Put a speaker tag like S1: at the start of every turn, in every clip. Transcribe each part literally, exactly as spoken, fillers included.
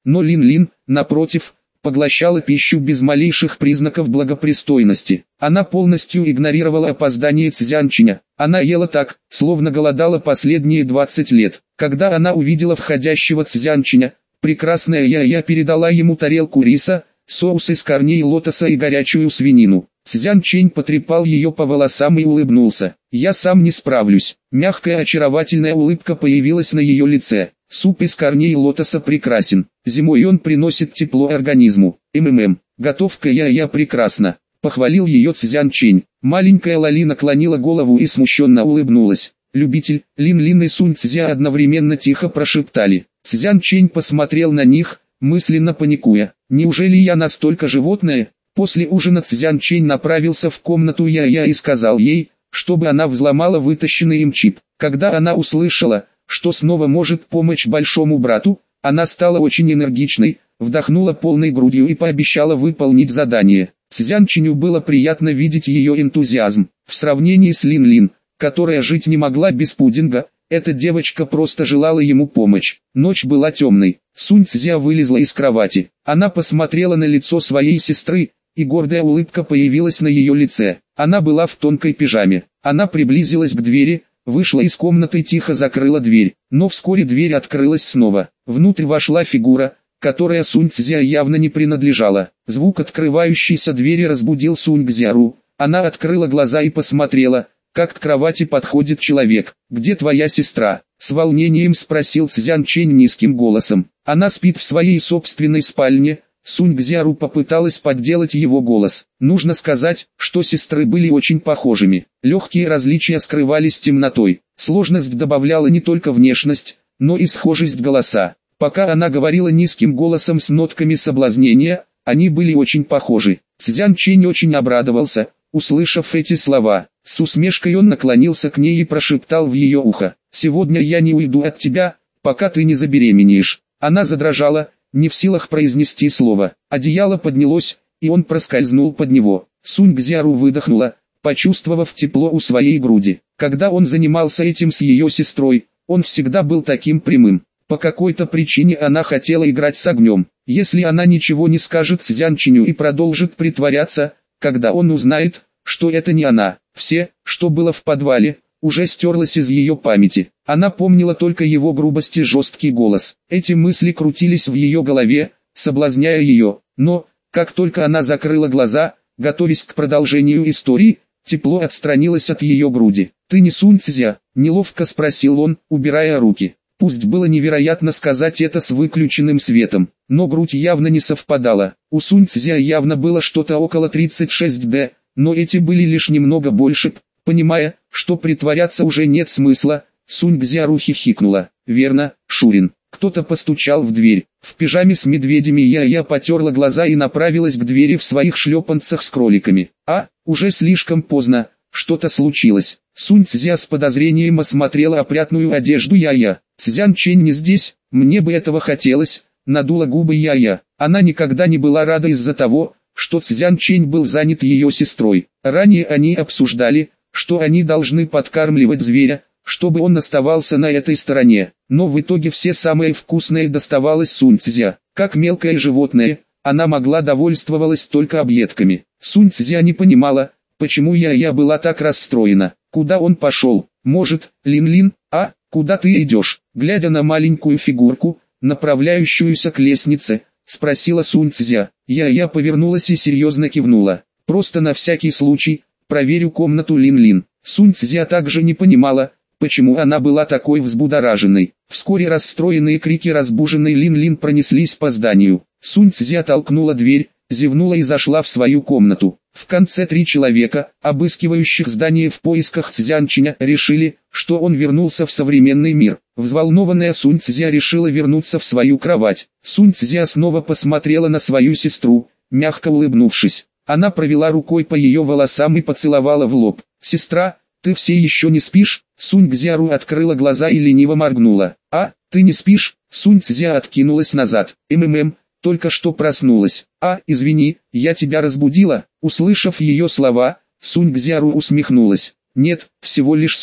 S1: но Лин-Лин, напротив, поглощала пищу без малейших признаков благопристойности. Она полностью игнорировала опоздание Цзянчиня. Она ела так, словно голодала последние двадцать лет. Когда она увидела входящего Цзянчиня, прекрасная Я-Я передала ему тарелку риса, соус из корней лотоса и горячую свинину. Цзянчень потрепал ее по волосам и улыбнулся. «Я сам не справлюсь». Мягкая очаровательная улыбка появилась на ее лице. «Суп из корней лотоса прекрасен. Зимой он приносит тепло организму. МММ. Готовка Я-Я прекрасна», — похвалил ее Цзянчень. Маленькая Лали наклонила голову и смущенно улыбнулась. Любитель, Лин-Лин и Сунь Цзя одновременно тихо прошептали. Цзянчень посмотрел на них, мысленно паникуя. «Неужели я настолько животное?» После ужина Цзянчень направился в комнату Я-Я и сказал ей, чтобы она взломала вытащенный им чип. Когда она услышала, что снова может помочь большому брату, она стала очень энергичной, вдохнула полной грудью и пообещала выполнить задание. Цзянченю было приятно видеть ее энтузиазм. В сравнении с Лин-Лин, которая жить не могла без пудинга, эта девочка просто желала ему помочь. Ночь была темной. Сунь Цзя вылезла из кровати. Она посмотрела на лицо своей сестры, и гордая улыбка появилась на ее лице. Она была в тонкой пижаме. Она приблизилась к двери, вышла из комнаты и тихо закрыла дверь. Но вскоре дверь открылась снова. Внутрь вошла фигура, которая Сунь Цзя явно не принадлежала. Звук открывающейся двери разбудил Сунь Цзяру. Она открыла глаза и посмотрела, как к кровати подходит человек. «Где твоя сестра?» — с волнением спросил Цзянчень низким голосом. «Она спит в своей собственной спальне». Сунь Цзяру попыталась подделать его голос. Нужно сказать, что сестры были очень похожими. Легкие различия скрывались темнотой. Сложность добавляла не только внешность, но и схожесть голоса. Пока она говорила низким голосом с нотками соблазнения, они были очень похожи. Цзянчень очень обрадовался, услышав эти слова. С усмешкой он наклонился к ней и прошептал в ее ухо: «Сегодня я не уйду от тебя, пока ты не забеременеешь». Она задрожала, не в силах произнести слово. Одеяло поднялось, и он проскользнул под него. Сунь Цзяру выдохнула, почувствовав тепло у своей груди. Когда он занимался этим с ее сестрой, он всегда был таким прямым. По какой-то причине она хотела играть с огнем. Если она ничего не скажет Цзянченю и продолжит притворяться, когда он узнает, что это не она, все, что было в подвале, уже стерлось из ее памяти. Она помнила только его грубость и жесткий голос. Эти мысли крутились в ее голове, соблазняя ее. Но, как только она закрыла глаза, готовясь к продолжению истории, тепло отстранилось от ее груди. «Ты не Сунь Цзя?» – неловко спросил он, убирая руки. Пусть было невероятно сказать это с выключенным светом, но грудь явно не совпадала. У Сунь Цзя явно было что-то около тридцать шесть дэ, но эти были лишь немного больше. Понимая, что притворяться уже нет смысла, Сунь Цзяру хихикнула. «Верно, Шурин». Кто-то постучал в дверь. В пижаме с медведями Я-Я потерла глаза и направилась к двери в своих шлепанцах с кроликами. А, уже слишком поздно, что-то случилось. Сунь Цзя с подозрением осмотрела опрятную одежду Я-Я. «Цзянчень не здесь, мне бы этого хотелось», — надула губы Я-Я. Она никогда не была рада из-за того, что Цзянчень был занят ее сестрой. Ранее они обсуждали, что они должны подкармливать зверя, чтобы он оставался на этой стороне. Но в итоге все самое вкусное доставалось Сунь Цзя. Как мелкое животное, она могла довольствовалась только объедками. Сунь Цзя не понимала, почему Я-Я была так расстроена. Куда он пошел? Может, Лин-Лин? А, куда ты идешь? Глядя на маленькую фигурку, направляющуюся к лестнице, спросила Сунь Цзя. Я-Я повернулась и серьезно кивнула. Просто на всякий случай, проверю комнату Лин-Лин. Сунь Цзя также не понимала, почему она была такой взбудораженной. Вскоре расстроенные крики разбуженной Лин-Лин пронеслись по зданию. Сунь Цзя толкнула дверь, зевнула и зашла в свою комнату. В конце три человека, обыскивающих здание в поисках Цзянченя, решили, что он вернулся в современный мир. Взволнованная Сунь Цзя решила вернуться в свою кровать. Сунь Цзя снова посмотрела на свою сестру, мягко улыбнувшись. Она провела рукой по ее волосам и поцеловала в лоб. «Сестра, ты все еще не спишь?» Сунь Цзяру открыла глаза и лениво моргнула. «А, ты не спишь?» Сунь Цзя откинулась назад. «МММ, только что проснулась. А, извини, я тебя разбудила?» Услышав ее слова, Сунь Цзяру усмехнулась. «Нет, всего лишь сон».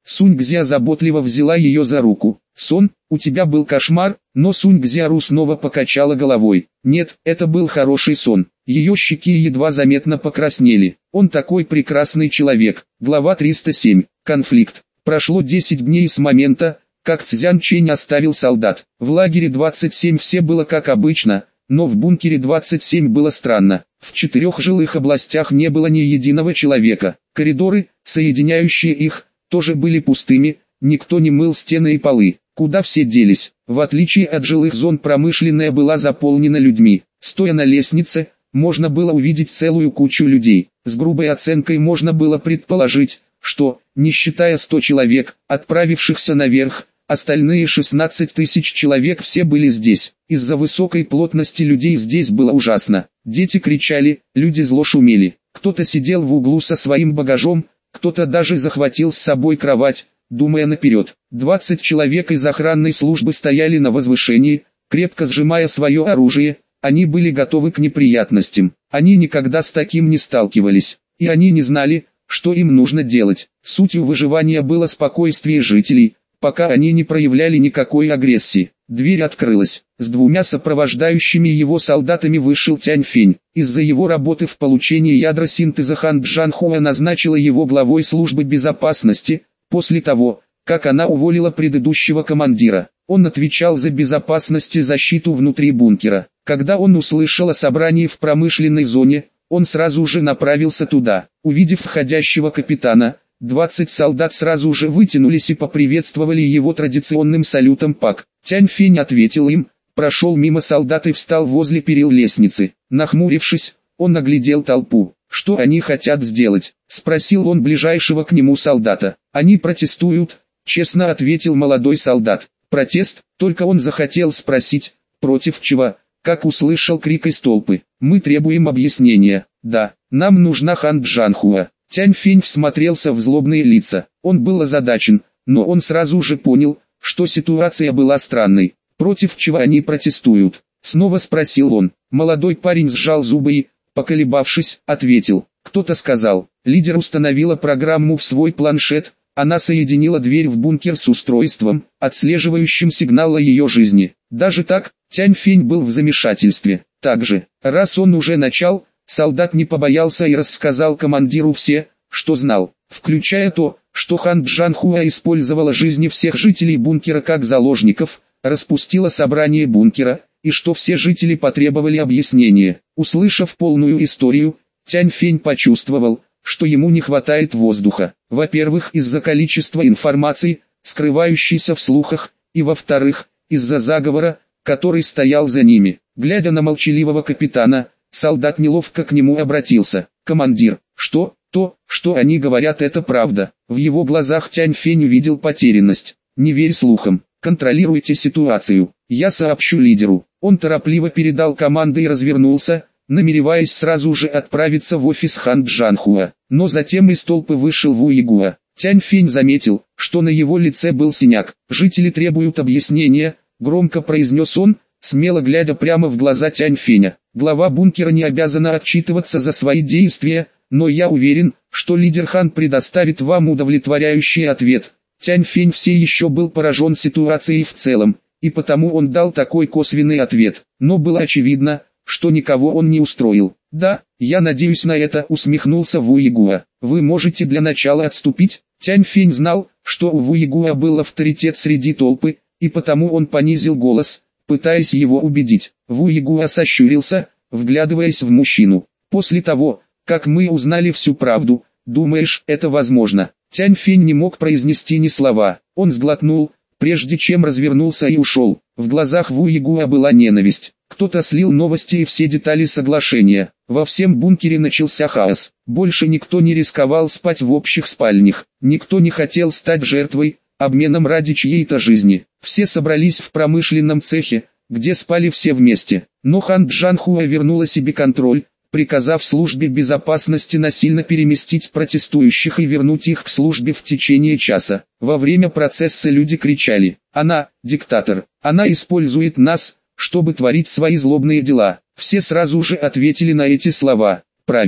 S1: Сунь-Гзя заботливо взяла ее за руку. «Сон, у тебя был кошмар?» Но Сунь-Гзяру снова покачала головой. «Нет, это был хороший сон». Ее щеки едва заметно покраснели. «Он такой прекрасный человек». Глава триста семь. Конфликт. Прошло десять дней с момента, как Цзян Чэнь оставил солдат. В лагере двадцать семь все было как обычно, но в бункере двадцать семь было странно. В четырех жилых областях не было ни единого человека. Коридоры, соединяющие их, тоже были пустыми, никто не мыл стены и полы. Куда все делись? В отличие от жилых зон, промышленная была заполнена людьми. Стоя на лестнице, можно было увидеть целую кучу людей. С грубой оценкой можно было предположить, что, не считая ста человек, отправившихся наверх, остальные шестнадцать тысяч человек все были здесь. Из-за высокой плотности людей здесь было ужасно. Дети кричали, люди зло шумели. Кто-то сидел в углу со своим багажом, кто-то даже захватил с собой кровать, думая наперед. двадцать человек из охранной службы стояли на возвышении, крепко сжимая свое оружие. Они были готовы к неприятностям. Они никогда с таким не сталкивались, и они не знали, что им нужно делать. Сутью выживания было спокойствие жителей, пока они не проявляли никакой агрессии. Дверь открылась. С двумя сопровождающими его солдатами вышел Тянь Фень. Из-за его работы в получении ядра синтеза Хан Джанхуа назначила его главой службы безопасности, после того, как она уволила предыдущего командира. Он отвечал за безопасность и защиту внутри бункера. Когда он услышал о собрании в промышленной зоне, он сразу же направился туда. Увидев входящего капитана, двадцать солдат сразу же вытянулись и поприветствовали его традиционным салютом Пак. Тянь Фень ответил им, прошел мимо солдат и встал возле перил лестницы. Нахмурившись, он оглядел толпу. «Что они хотят сделать?» — спросил он ближайшего к нему солдата. «Они протестуют», — честно ответил молодой солдат. «Протест?» — только он захотел спросить, против чего, как услышал крик из толпы. «Мы требуем объяснения». «Да, нам нужна Хан Джанхуа». Тянь Фень всмотрелся в злобные лица. Он был озадачен, но он сразу же понял, что ситуация была странной. «Против чего они протестуют?» — снова спросил он. Молодой парень сжал зубы и, поколебавшись, ответил. Кто-то сказал. Лидер установила программу в свой планшет. Она соединила дверь в бункер с устройством, отслеживающим сигналы ее жизни. Даже так, Тянь Фень был в замешательстве. Также, раз он уже начал, солдат не побоялся и рассказал командиру все, что знал, включая то, что Хан Джанхуа использовала жизни всех жителей бункера как заложников, распустила собрание бункера, и что все жители потребовали объяснения. Услышав полную историю, Тянь Фень почувствовал, что ему не хватает воздуха. Во-первых, из-за количества информации, скрывающейся в слухах, и во-вторых, из-за заговора, который стоял за ними. Глядя на молчаливого капитана, солдат неловко к нему обратился. «Командир, что, то, что они говорят, это правда?» В его глазах Тянь Фень увидел потерянность. «Не верь слухам, контролируйте ситуацию, я сообщу лидеру». Он торопливо передал команды и развернулся, намереваясь сразу же отправиться в офис Хан Джанхуа. Но затем из толпы вышел Ву Игуа. Тянь Фень заметил, что на его лице был синяк. «Жители требуют объяснения», — громко произнес он, смело глядя прямо в глаза Тянь Феня. «Глава бункера не обязана отчитываться за свои действия, но я уверен, что лидер Хан предоставит вам удовлетворяющий ответ». Тянь Фень все еще был поражен ситуацией в целом, и потому он дал такой косвенный ответ, но было очевидно, что никого он не устроил. «Да, я надеюсь на это», — усмехнулся Ву Игуа. «Вы можете для начала отступить?» Тянь Фень знал, что у Ву Игуа был авторитет среди толпы, и потому он понизил голос, пытаясь его убедить. Ву Игуа сощурился, вглядываясь в мужчину. «После того, как мы узнали всю правду, думаешь, это возможно?» Тянь Фень не мог произнести ни слова. Он сглотнул, прежде чем развернулся и ушел. В глазах Ву Игуа была ненависть. Кто-то слил новости и все детали соглашения. Во всем бункере начался хаос. Больше никто не рисковал спать в общих спальнях. Никто не хотел стать жертвой, обменом ради чьей-то жизни. Все собрались в промышленном цехе, где спали все вместе. Но Хан Джанхуа вернула себе контроль, приказав службе безопасности насильно переместить протестующих и вернуть их к службе в течение часа. Во время процесса люди кричали: «Она, диктатор, она использует нас, чтобы творить свои злобные дела». Все сразу же ответили на эти слова: «Правильно,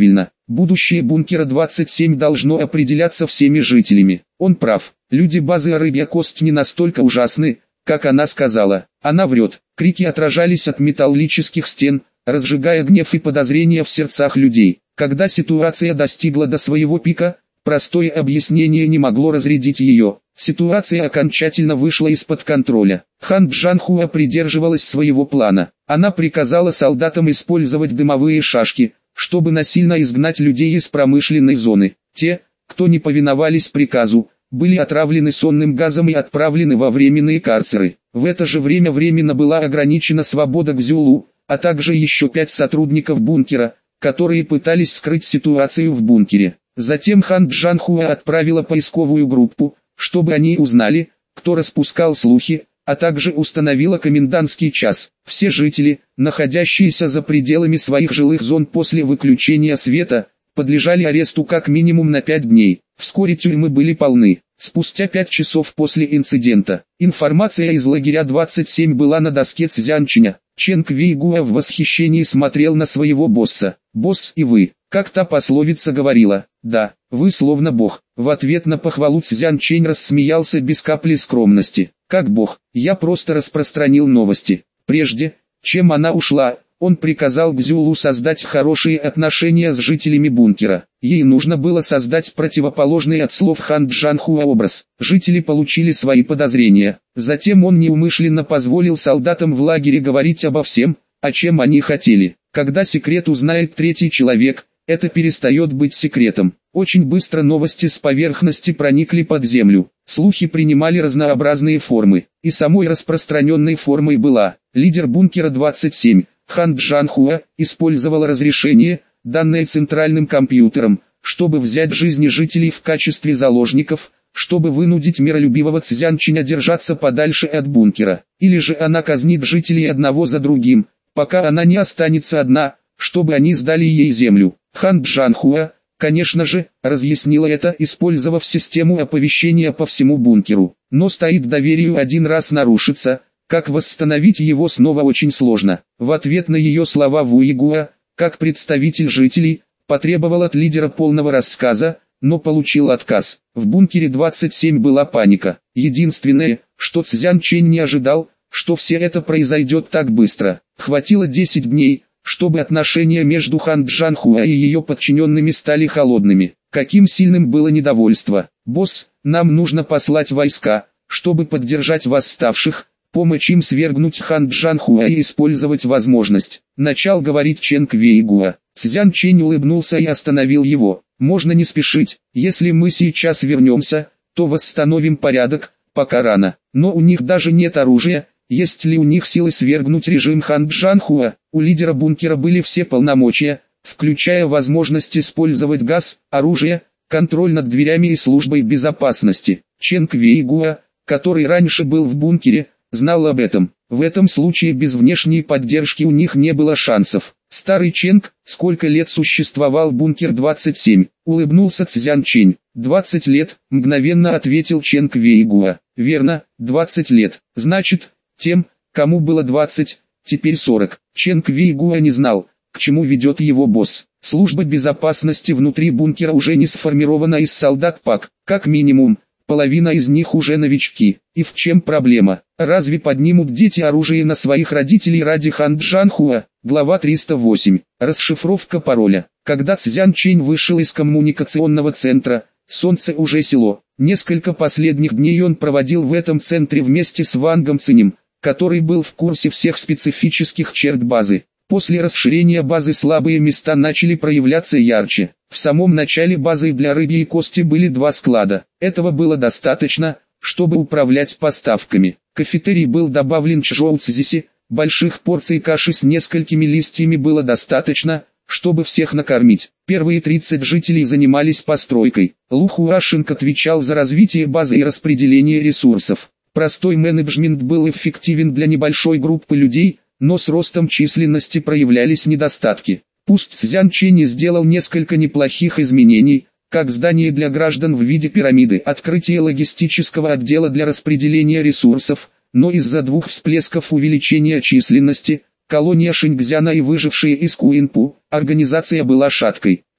S1: Будущее бункера двадцать семь должно определяться всеми жителями. Он прав. Люди базы «Рыбья кость» не настолько ужасны, как она сказала. Она врет. Крики отражались от металлических стен, разжигая гнев и подозрения в сердцах людей. Когда ситуация достигла до своего пика, простое объяснение не могло разрядить ее. Ситуация окончательно вышла из-под контроля. Хан Джанхуа придерживалась своего плана. Она приказала солдатам использовать дымовые шашки, чтобы насильно изгнать людей из промышленной зоны. Те, кто не повиновались приказу, были отравлены сонным газом и отправлены во временные карцеры. В это же время временно была ограничена свобода Кзюлу, а также еще пять сотрудников бункера, которые пытались скрыть ситуацию в бункере. Затем хан Джанхуа отправила поисковую группу, чтобы они узнали, кто распускал слухи, а также установила комендантский час. Все жители, находящиеся за пределами своих жилых зон после выключения света, подлежали аресту как минимум на пять дней. Вскоре тюрьмы были полны. Спустя пять часов после инцидента, информация из лагеря двадцать семь была на доске Цзянчиня. Чен Квейгуа в восхищении смотрел на своего босса. «Босс и вы, как та пословица говорила, да, вы словно бог». В ответ на похвалу Цзянчень рассмеялся без капли скромности. «Как бог, я просто распространил новости». Прежде, чем она ушла, он приказал Кзюлу создать хорошие отношения с жителями бункера. Ей нужно было создать противоположный от слов хан Джанхуа образ. Жители получили свои подозрения. Затем он неумышленно позволил солдатам в лагере говорить обо всем, о чем они хотели. Когда секрет узнает третий человек, это перестает быть секретом. Очень быстро новости с поверхности проникли под землю. Слухи принимали разнообразные формы, и самой распространенной формой была: лидер бункера двадцать семь, хан Джанхуа, использовал разрешение, данное центральным компьютером, чтобы взять жизни жителей в качестве заложников, чтобы вынудить миролюбивого Цзянчиня держаться подальше от бункера. Или же она казнит жителей одного за другим, пока она не останется одна, чтобы они сдали ей землю. Хан Джанхуа, конечно же, разъяснила это, использовав систему оповещения по всему бункеру. Но стоит доверию один раз нарушится, как восстановить его снова очень сложно. В ответ на ее слова Вуигуа, как представитель жителей, потребовал от лидера полного рассказа, но получил отказ. В бункере двадцать семь была паника. Единственное, что Цзянчень не ожидал, что все это произойдет так быстро. Хватило десять дней, чтобы отношения между хан Джанхуа и ее подчиненными стали холодными. Каким сильным было недовольство. «Босс, нам нужно послать войска, чтобы поддержать восставших, помочь им свергнуть хан Джанхуа и использовать возможность», начал говорить Чен Квейгуа. Цзянчень улыбнулся и остановил его. «Можно не спешить. Если мы сейчас вернемся, то восстановим порядок, пока рано. Но у них даже нет оружия. Есть ли у них силы свергнуть режим хан Джанхуа?» У лидера бункера были все полномочия, включая возможность использовать газ, оружие, контроль над дверями и службой безопасности. Чен Квейгуа, который раньше был в бункере, знал об этом. В этом случае без внешней поддержки у них не было шансов. «Старый Ченг, сколько лет существовал бункер двадцать семь?» улыбнулся Цзянчень. «двадцать лет», мгновенно ответил Чен Квейгуа. «Верно, двадцать лет. Значит, тем, кому было двадцать, теперь сорок. Чен Квейгуа не знал, к чему ведет его босс. Служба безопасности внутри бункера уже не сформирована из солдат ПАК, как минимум. Половина из них уже новички. И в чем проблема? Разве поднимут дети оружие на своих родителей ради хан Джанхуа? Глава триста восемь. Расшифровка пароля. Когда Цзянчень вышел из коммуникационного центра, солнце уже село. Несколько последних дней он проводил в этом центре вместе с Вангом Цинем, который был в курсе всех специфических черт базы. После расширения базы слабые места начали проявляться ярче. В самом начале базы для рыбьей кости были два склада. Этого было достаточно, чтобы управлять поставками. Кафетерий был добавлен чжоуцзиси, больших порций каши с несколькими листьями было достаточно, чтобы всех накормить. Первые тридцать жителей занимались постройкой. Лу Хуашинг отвечал за развитие базы и распределение ресурсов. Простой менеджмент был эффективен для небольшой группы людей, но с ростом численности проявлялись недостатки. Пусть Цзянчень сделал несколько неплохих изменений, как здание для граждан в виде пирамиды, открытие логистического отдела для распределения ресурсов, но из-за двух всплесков увеличения численности, колония Шингзяна и выжившие из Куинпу, организация была шаткой.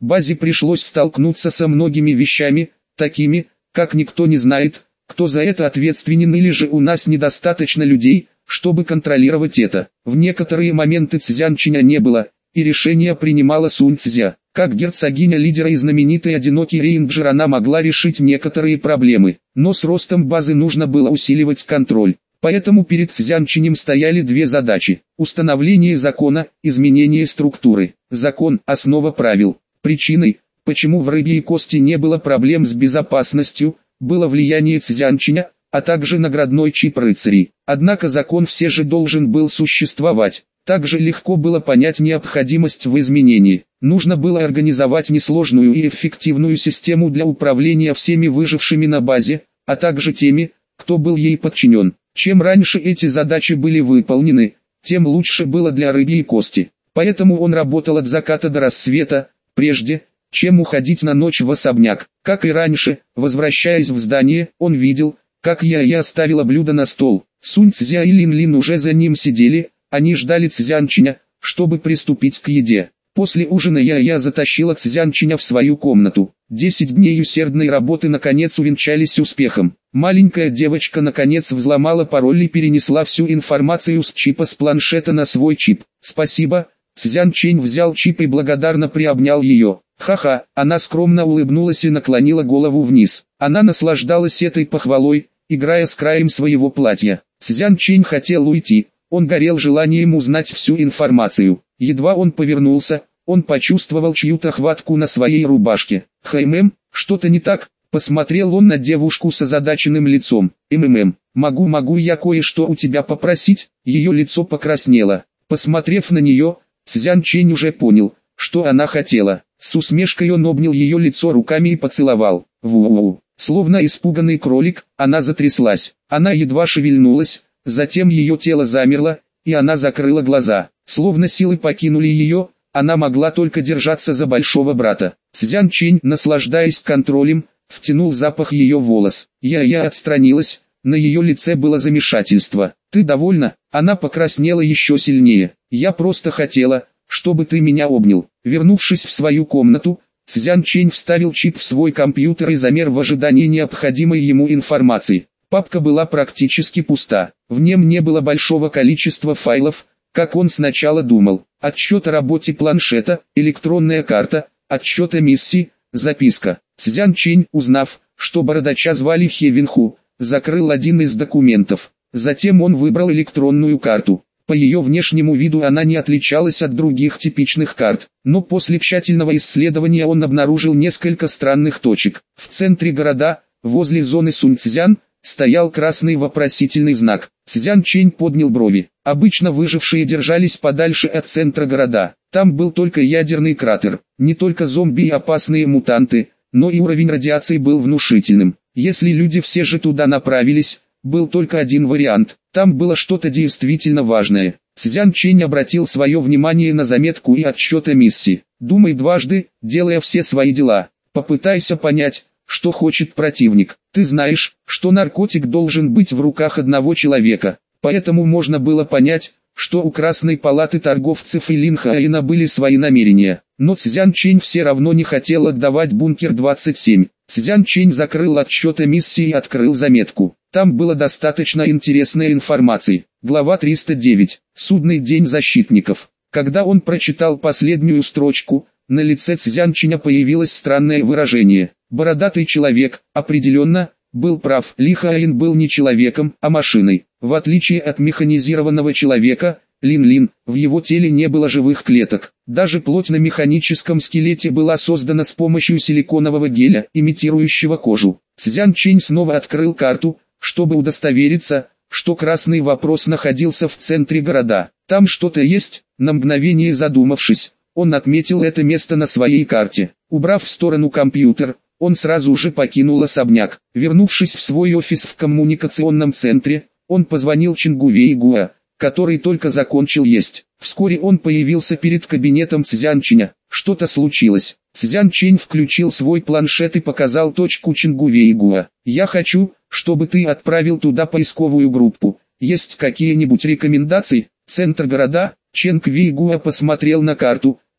S1: Базе пришлось столкнуться со многими вещами, такими, как никто не знает, кто за это ответственен, или же у нас недостаточно людей, чтобы контролировать это. В некоторые моменты Цзянчиня не было, и решение принимала Сунь Цзя. Как герцогиня лидера и знаменитый одинокий рейнджер она могла решить некоторые проблемы, но с ростом базы нужно было усиливать контроль. Поэтому перед Цзянчинем стояли две задачи: установление закона, изменение структуры. Закон – основа правил. Причиной, почему в Рыбьей Кости не было проблем с безопасностью, было влияние Цзянчиня, а также наградной чип рыцарей. Однако закон все же должен был существовать. Также легко было понять необходимость в изменении. Нужно было организовать несложную и эффективную систему для управления всеми выжившими на базе, а также теми, кто был ей подчинен. Чем раньше эти задачи были выполнены, тем лучше было для Рыбьей Кости. Поэтому он работал от заката до рассвета, прежде, чем уходить на ночь в особняк. Как и раньше, возвращаясь в здание, он видел, как Я-Я оставила блюдо на стол. Сунь Цзя и Лин Лин уже за ним сидели, они ждали Цзянчиня, чтобы приступить к еде. После ужина Я-Я затащила Цзянчиня в свою комнату. Десять дней усердной работы наконец увенчались успехом. Маленькая девочка наконец взломала пароль и перенесла всю информацию с чипа с планшета на свой чип. «Спасибо». Цзянчень взял чип и благодарно приобнял ее. Ха-ха, она скромно улыбнулась и наклонила голову вниз. Она наслаждалась этой похвалой, играя с краем своего платья. Цзянчень хотел уйти, он горел желанием узнать всю информацию. Едва он повернулся, он почувствовал чью-то хватку на своей рубашке. «Хэймэм, что-то не так?» Посмотрел он на девушку с озадаченным лицом. «МММ, могу могу я кое-что у тебя попросить?» Ее лицо покраснело. Посмотрев на нее, Цзянчень уже понял, что она хотела. С усмешкой он обнял ее лицо руками и поцеловал. Ву-ву. Словно испуганный кролик, она затряслась. Она едва шевельнулась, затем ее тело замерло, и она закрыла глаза. Словно силы покинули ее, она могла только держаться за большого брата. Цзянчень, наслаждаясь контролем, втянул запах ее волос. Я-Я отстранилась, на ее лице было замешательство. «Ты довольна?» Она покраснела еще сильнее. «Я просто хотела, чтобы ты меня обнял». Вернувшись в свою комнату, Цзянчень вставил чип в свой компьютер и замер в ожидании необходимой ему информации. Папка была практически пуста. В нем не было большого количества файлов, как он сначала думал. Отчет о работе планшета, электронная карта, отчет о миссии, записка. Цзянчень, узнав, что бородача звали Хевинху, закрыл один из документов. Затем он выбрал электронную карту. По ее внешнему виду она не отличалась от других типичных карт, но после тщательного исследования он обнаружил несколько странных точек. В центре города, возле зоны Суньцзян, стоял красный вопросительный знак. Цзянчень поднял брови. Обычно выжившие держались подальше от центра города. Там был только ядерный кратер. Не только зомби и опасные мутанты, но и уровень радиации был внушительным. Если люди все же туда направились, был только один вариант. Там было что-то действительно важное. Цзянчень обратил свое внимание на заметку и отсчет о миссии. «Думай дважды, делая все свои дела. Попытайся понять, что хочет противник. Ты знаешь, что наркотик должен быть в руках одного человека. Поэтому можно было понять, что у Красной палаты торговцев и Лин Хаэна были свои намерения. Но Цзянчень все равно не хотел отдавать бункер двадцать семь. Цзянчень закрыл отсчет о миссии и открыл заметку. Там было достаточно интересной информации. Глава триста девять. Судный день защитников. Когда он прочитал последнюю строчку, на лице Цзянченя появилось странное выражение. Бородатый человек, определенно, был прав. Ли Хаэн был не человеком, а машиной. В отличие от механизированного человека, Лин-Лин, в его теле не было живых клеток. Даже плоть на механическом скелете была создана с помощью силиконового геля, имитирующего кожу. Цзянчень снова открыл карту, чтобы удостовериться, что красный вопрос находился в центре города. Там что-то есть. На мгновение задумавшись, он отметил это место на своей карте. Убрав в сторону компьютер, он сразу же покинул особняк. Вернувшись в свой офис в коммуникационном центре, он позвонил Чингу Вейгуа, который только закончил есть. Вскоре он появился перед кабинетом Цзянченя. Что-то случилось. Цзянчень включил свой планшет и показал точку Чингу Вейгуа. «Я хочу, чтобы ты отправил туда поисковую группу. Есть какие-нибудь рекомендации?» Центр города. Ченг Вейгуа посмотрел на карту,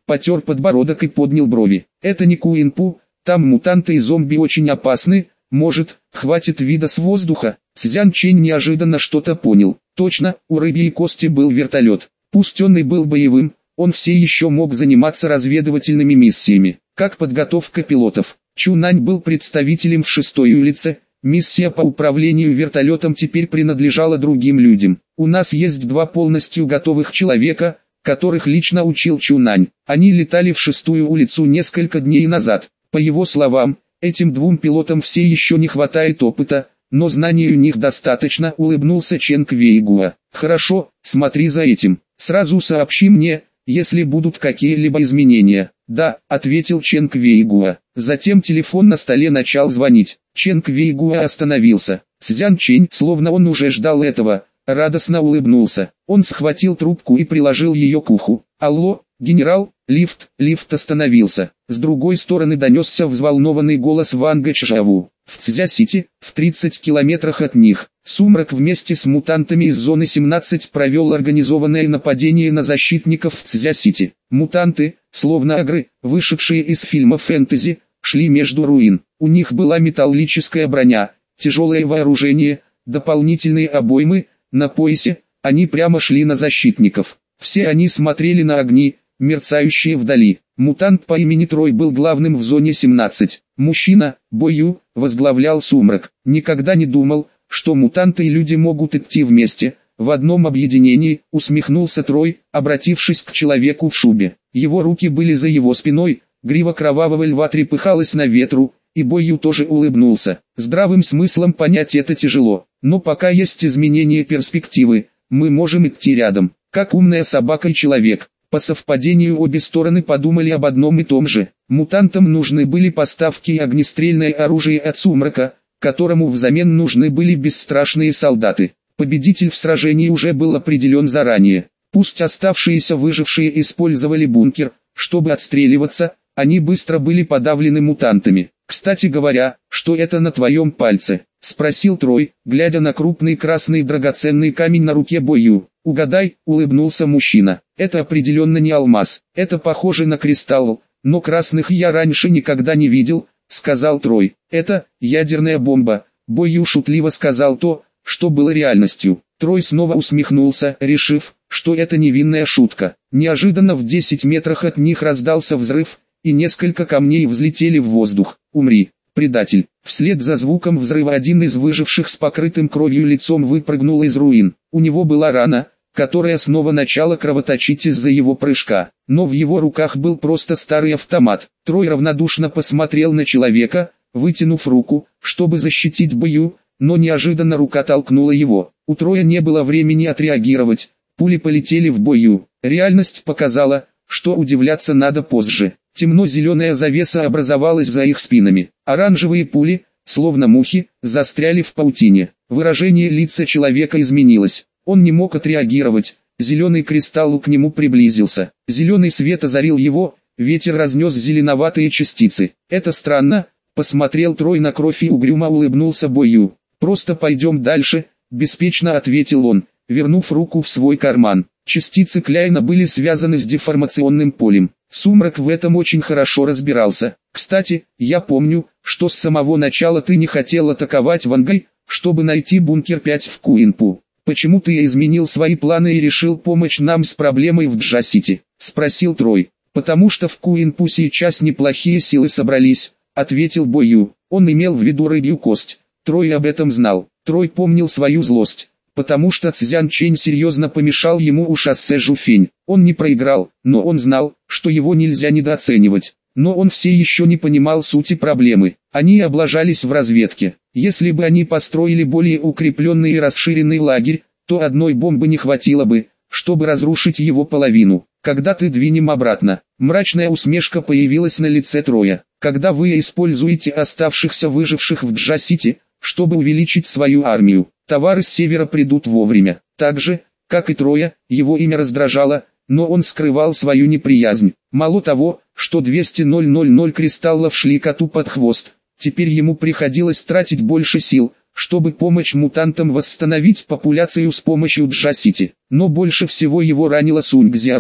S1: потер подбородок и поднял брови. Это не Куинпу, там мутанты и зомби очень опасны, может, хватит вида с воздуха? Цзян Чэнь неожиданно что-то понял. Точно, у Рыбьей Кости был вертолет. Пусть он и был боевым, он все еще мог заниматься разведывательными миссиями, как подготовка пилотов. Чунань был представителем в шестой улице, миссия по управлению вертолетом теперь принадлежала другим людям. У нас есть два полностью готовых человека, которых лично учил Чунань. Они летали в шестую улицу несколько дней назад. По его словам, этим двум пилотам все еще не хватает опыта, но знаний у них достаточно, улыбнулся Чен Квейгуа. Хорошо, смотри за этим. Сразу сообщи мне, если будут какие-либо изменения. Да, ответил Чен Квейгуа. Затем телефон на столе начал звонить. Чен Квейгуа остановился. Цзян Чэнь, словно он уже ждал этого, радостно улыбнулся. Он схватил трубку и приложил ее к уху. Алло, генерал, лифт, лифт остановился. С другой стороны донесся взволнованный голос Ванга Чжаву. В Цзя-Сити, в тридцати километрах от них, Сумрак вместе с мутантами из зоны семнадцать провел организованное нападение на защитников в Цзя-Сити. Мутанты, словно агры, вышедшие из фильма фэнтези, шли между руин. У них была металлическая броня, тяжелое вооружение, дополнительные обоймы, на поясе, они прямо шли на защитников. Все они смотрели на огни, мерцающие вдали. Мутант по имени Трой был главным в зоне семнадцать. Мужчина, Бою, возглавлял Сумрак. Никогда не думал, что мутанты и люди могут идти вместе, в одном объединении, усмехнулся Трой, обратившись к человеку в шубе. Его руки были за его спиной, грива кровавого льва трепыхалась на ветру, и Бою тоже улыбнулся. Здравым смыслом понять это тяжело, но пока есть изменение перспективы, мы можем идти рядом, как умная собака и человек. По совпадению обе стороны подумали об одном и том же. Мутантам нужны были поставки и огнестрельное оружие от Сумрака, которому взамен нужны были бесстрашные солдаты. Победитель в сражении уже был определен заранее. Пусть оставшиеся выжившие использовали бункер, чтобы отстреливаться, они быстро были подавлены мутантами. «Кстати говоря, что это на твоем пальце?» — спросил Трой, глядя на крупный красный драгоценный камень на руке Бою. «Угадай», — улыбнулся мужчина. «Это определенно не алмаз, это похоже на кристалл, но красных я раньше никогда не видел», — сказал Трой. «Это ядерная бомба», — Бою шутливо сказал то, что было реальностью. Трой снова усмехнулся, решив, что это невинная шутка. Неожиданно в десяти метрах от них раздался взрыв, и несколько камней взлетели в воздух. «Умри, предатель!» Вслед за звуком взрыва один из выживших с покрытым кровью лицом выпрыгнул из руин. У него была рана, которая снова начала кровоточить из-за его прыжка, но в его руках был просто старый автомат. Трой равнодушно посмотрел на человека, вытянув руку, чтобы защитить Бою, но неожиданно рука толкнула его. У Троя не было времени отреагировать, пули полетели в Бою. Реальность показала, что удивляться надо позже. Темно-зеленая завеса образовалась за их спинами. Оранжевые пули, словно мухи, застряли в паутине. Выражение лица человека изменилось. Он не мог отреагировать. Зеленый кристалл к нему приблизился. Зеленый свет озарил его, ветер разнес зеленоватые частицы. «Это странно», — посмотрел Трой на кровь и угрюмо улыбнулся Бою. «Просто пойдем дальше», — беспечно ответил он, вернув руку в свой карман. Частицы Кляйна были связаны с деформационным полем. Сумрак в этом очень хорошо разбирался. «Кстати, я помню, что с самого начала ты не хотел атаковать Вангай, чтобы найти бункер пять в Куинпу. Почему ты изменил свои планы и решил помочь нам с проблемой в Джа-Сити?» — спросил Трой. «Потому что в Куинпу сейчас неплохие силы собрались», — ответил Бою. Он имел в виду Рыбью Кость. Трой об этом знал. Трой помнил свою злость, потому что Цзян Чэнь серьезно помешал ему у шоссе Жуфень. Он не проиграл, но он знал, что его нельзя недооценивать. Но он все еще не понимал сути проблемы. Они облажались в разведке. Если бы они построили более укрепленный и расширенный лагерь, то одной бомбы не хватило бы, чтобы разрушить его половину. «Когда ты двинем обратно?» Мрачная усмешка появилась на лице Троя. «Когда вы используете оставшихся выживших в Джа-Сити, чтобы увеличить свою армию, товары с севера придут вовремя». Так же, как и Троя, его имя раздражало, но он скрывал свою неприязнь. Мало того, что двести тысяч кристаллов шли коту под хвост, теперь ему приходилось тратить больше сил, чтобы помочь мутантам восстановить популяцию с помощью Джа-Сити. Но больше всего его ранила Сунь Цзяру.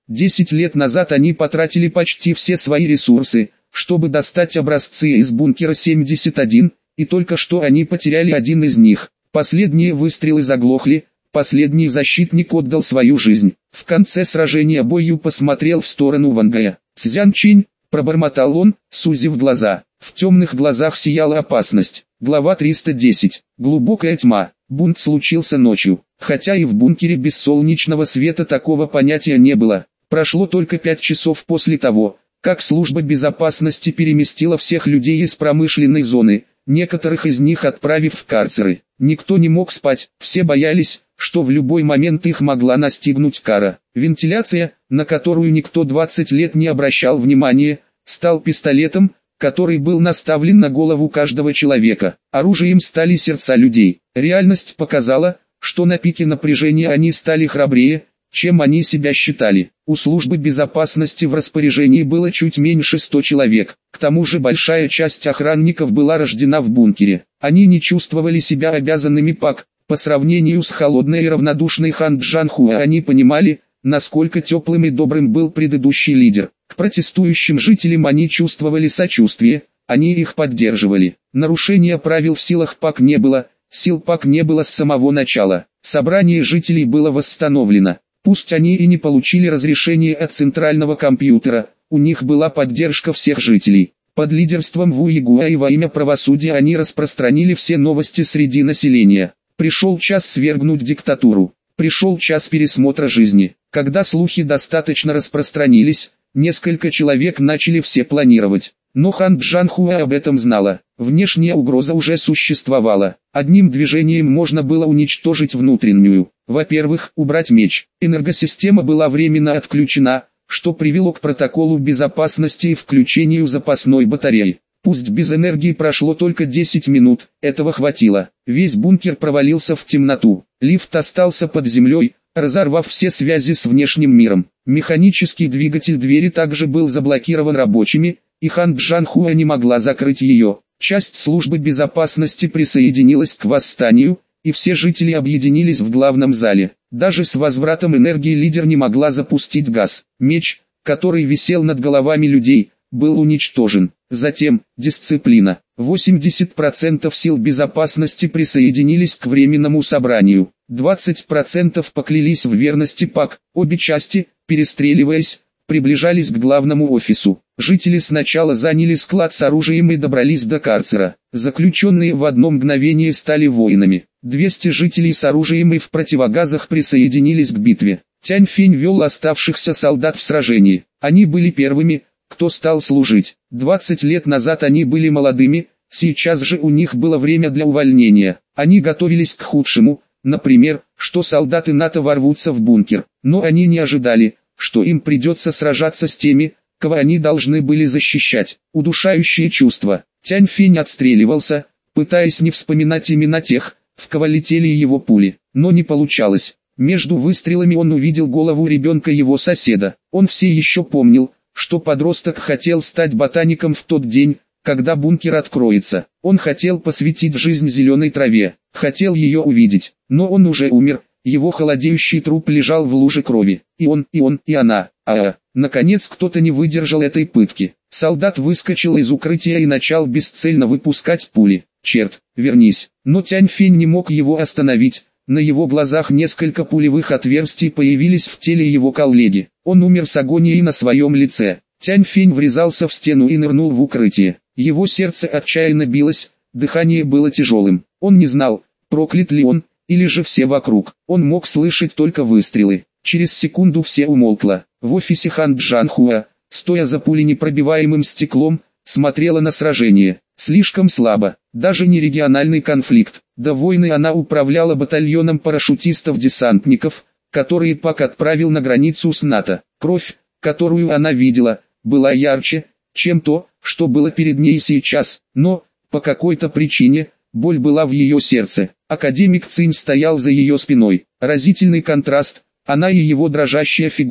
S1: Десять лет назад они потратили почти все свои ресурсы, чтобы достать образцы из бункера семьдесят один, и только что они потеряли один из них. Последние выстрелы заглохли, последний защитник отдал свою жизнь. В конце сражения Бойю посмотрел в сторону Вангая. «Цзянчинь», — пробормотал он, сузив глаза. В темных глазах сияла опасность. Глава триста десять. Глубокая тьма. Бунт случился ночью. Хотя и в бункере без солнечного света такого понятия не было. Прошло только пять часов после того, как служба безопасности переместила всех людей из промышленной зоны, некоторых из них отправив в карцеры. Никто не мог спать, все боялись, что в любой момент их могла настигнуть кара. Вентиляция, на которую никто двадцать лет не обращал внимания, стал пистолетом, который был наставлен на голову каждого человека. Оружием стали сердца людей. Реальность показала, что на пике напряжения они стали храбрее, чем они себя считали. У службы безопасности в распоряжении было чуть меньше ста человек. К тому же большая часть охранников была рождена в бункере. Они не чувствовали себя обязанными ПАК. По сравнению с холодной и равнодушной Хан Джанхуа они понимали, насколько теплым и добрым был предыдущий лидер. К протестующим жителям они чувствовали сочувствие, они их поддерживали. Нарушения правил в силах ПАК не было, сил ПАК не было с самого начала. Собрание жителей было восстановлено. Пусть они и не получили разрешение от центрального компьютера, у них была поддержка всех жителей. Под лидерством Ву Игуа и во имя правосудия они распространили все новости среди населения. Пришел час свергнуть диктатуру. Пришел час пересмотра жизни. Когда слухи достаточно распространились, несколько человек начали все планировать. Но Хан Джанхуа об этом знала. Внешняя угроза уже существовала. Одним движением можно было уничтожить внутреннюю. Во-первых, убрать меч. Энергосистема была временно отключена, что привело к протоколу безопасности и включению запасной батареи. Пусть без энергии прошло только десять минут, этого хватило. Весь бункер провалился в темноту. Лифт остался под землей, разорвав все связи с внешним миром. Механический двигатель двери также был заблокирован рабочими, и Хан Джанхуа не могла закрыть ее. Часть службы безопасности присоединилась к восстанию, и все жители объединились в главном зале. Даже с возвратом энергии лидер не могла запустить газ. Меч, который висел над головами людей, был уничтожен. Затем, дисциплина. восемьдесят процентов сил безопасности присоединились к временному собранию. двадцать процентов поклялись в верности ПАК. Обе части, перестреливаясь, приближались к главному офису. Жители сначала заняли склад с оружием и добрались до карцера. Заключенные в одно мгновение стали воинами. двести жителей с оружием и в противогазах присоединились к битве. Тянь Фень вел оставшихся солдат в сражении. Они были первыми, кто стал служить. двадцать лет назад они были молодыми, сейчас же у них было время для увольнения. Они готовились к худшему, например, что солдаты НАТО ворвутся в бункер. Но они не ожидали, что им придется сражаться с теми, кого они должны были защищать. Удушающее чувство. Тянь Фень отстреливался, пытаясь не вспоминать имена тех, в кого летели его пули. Но не получалось. Между выстрелами он увидел голову ребенка его соседа. Он все еще помнил, что подросток хотел стать ботаником в тот день, когда бункер откроется. Он хотел посвятить жизнь зеленой траве, хотел ее увидеть, но он уже умер, его холодеющий труп лежал в луже крови. И он, и он, и она. А, -а. Наконец кто-то не выдержал этой пытки. Солдат выскочил из укрытия и начал бесцельно выпускать пули. Черт, вернись. Но Тянь Фень не мог его остановить. На его глазах несколько пулевых отверстий появились в теле его коллеги. Он умер с агонией на своем лице. Тянь Фень врезался в стену и нырнул в укрытие. Его сердце отчаянно билось, дыхание было тяжелым. Он не знал, проклят ли он, или же все вокруг. Он мог слышать только выстрелы. Через секунду все умолкло. В офисе Хан Джанхуа, стоя за пуленепробиваемым стеклом, смотрела на сражение. Слишком слабо, даже не региональный конфликт. До войны она управляла батальоном парашютистов-десантников, которые ПАК отправил на границу с НАТО. Кровь, которую она видела, была ярче, чем то, что было перед ней сейчас. Но, по какой-то причине, боль была в ее сердце. Академик Цинь стоял за ее спиной. Разительный контраст, она и его дрожащая фигура.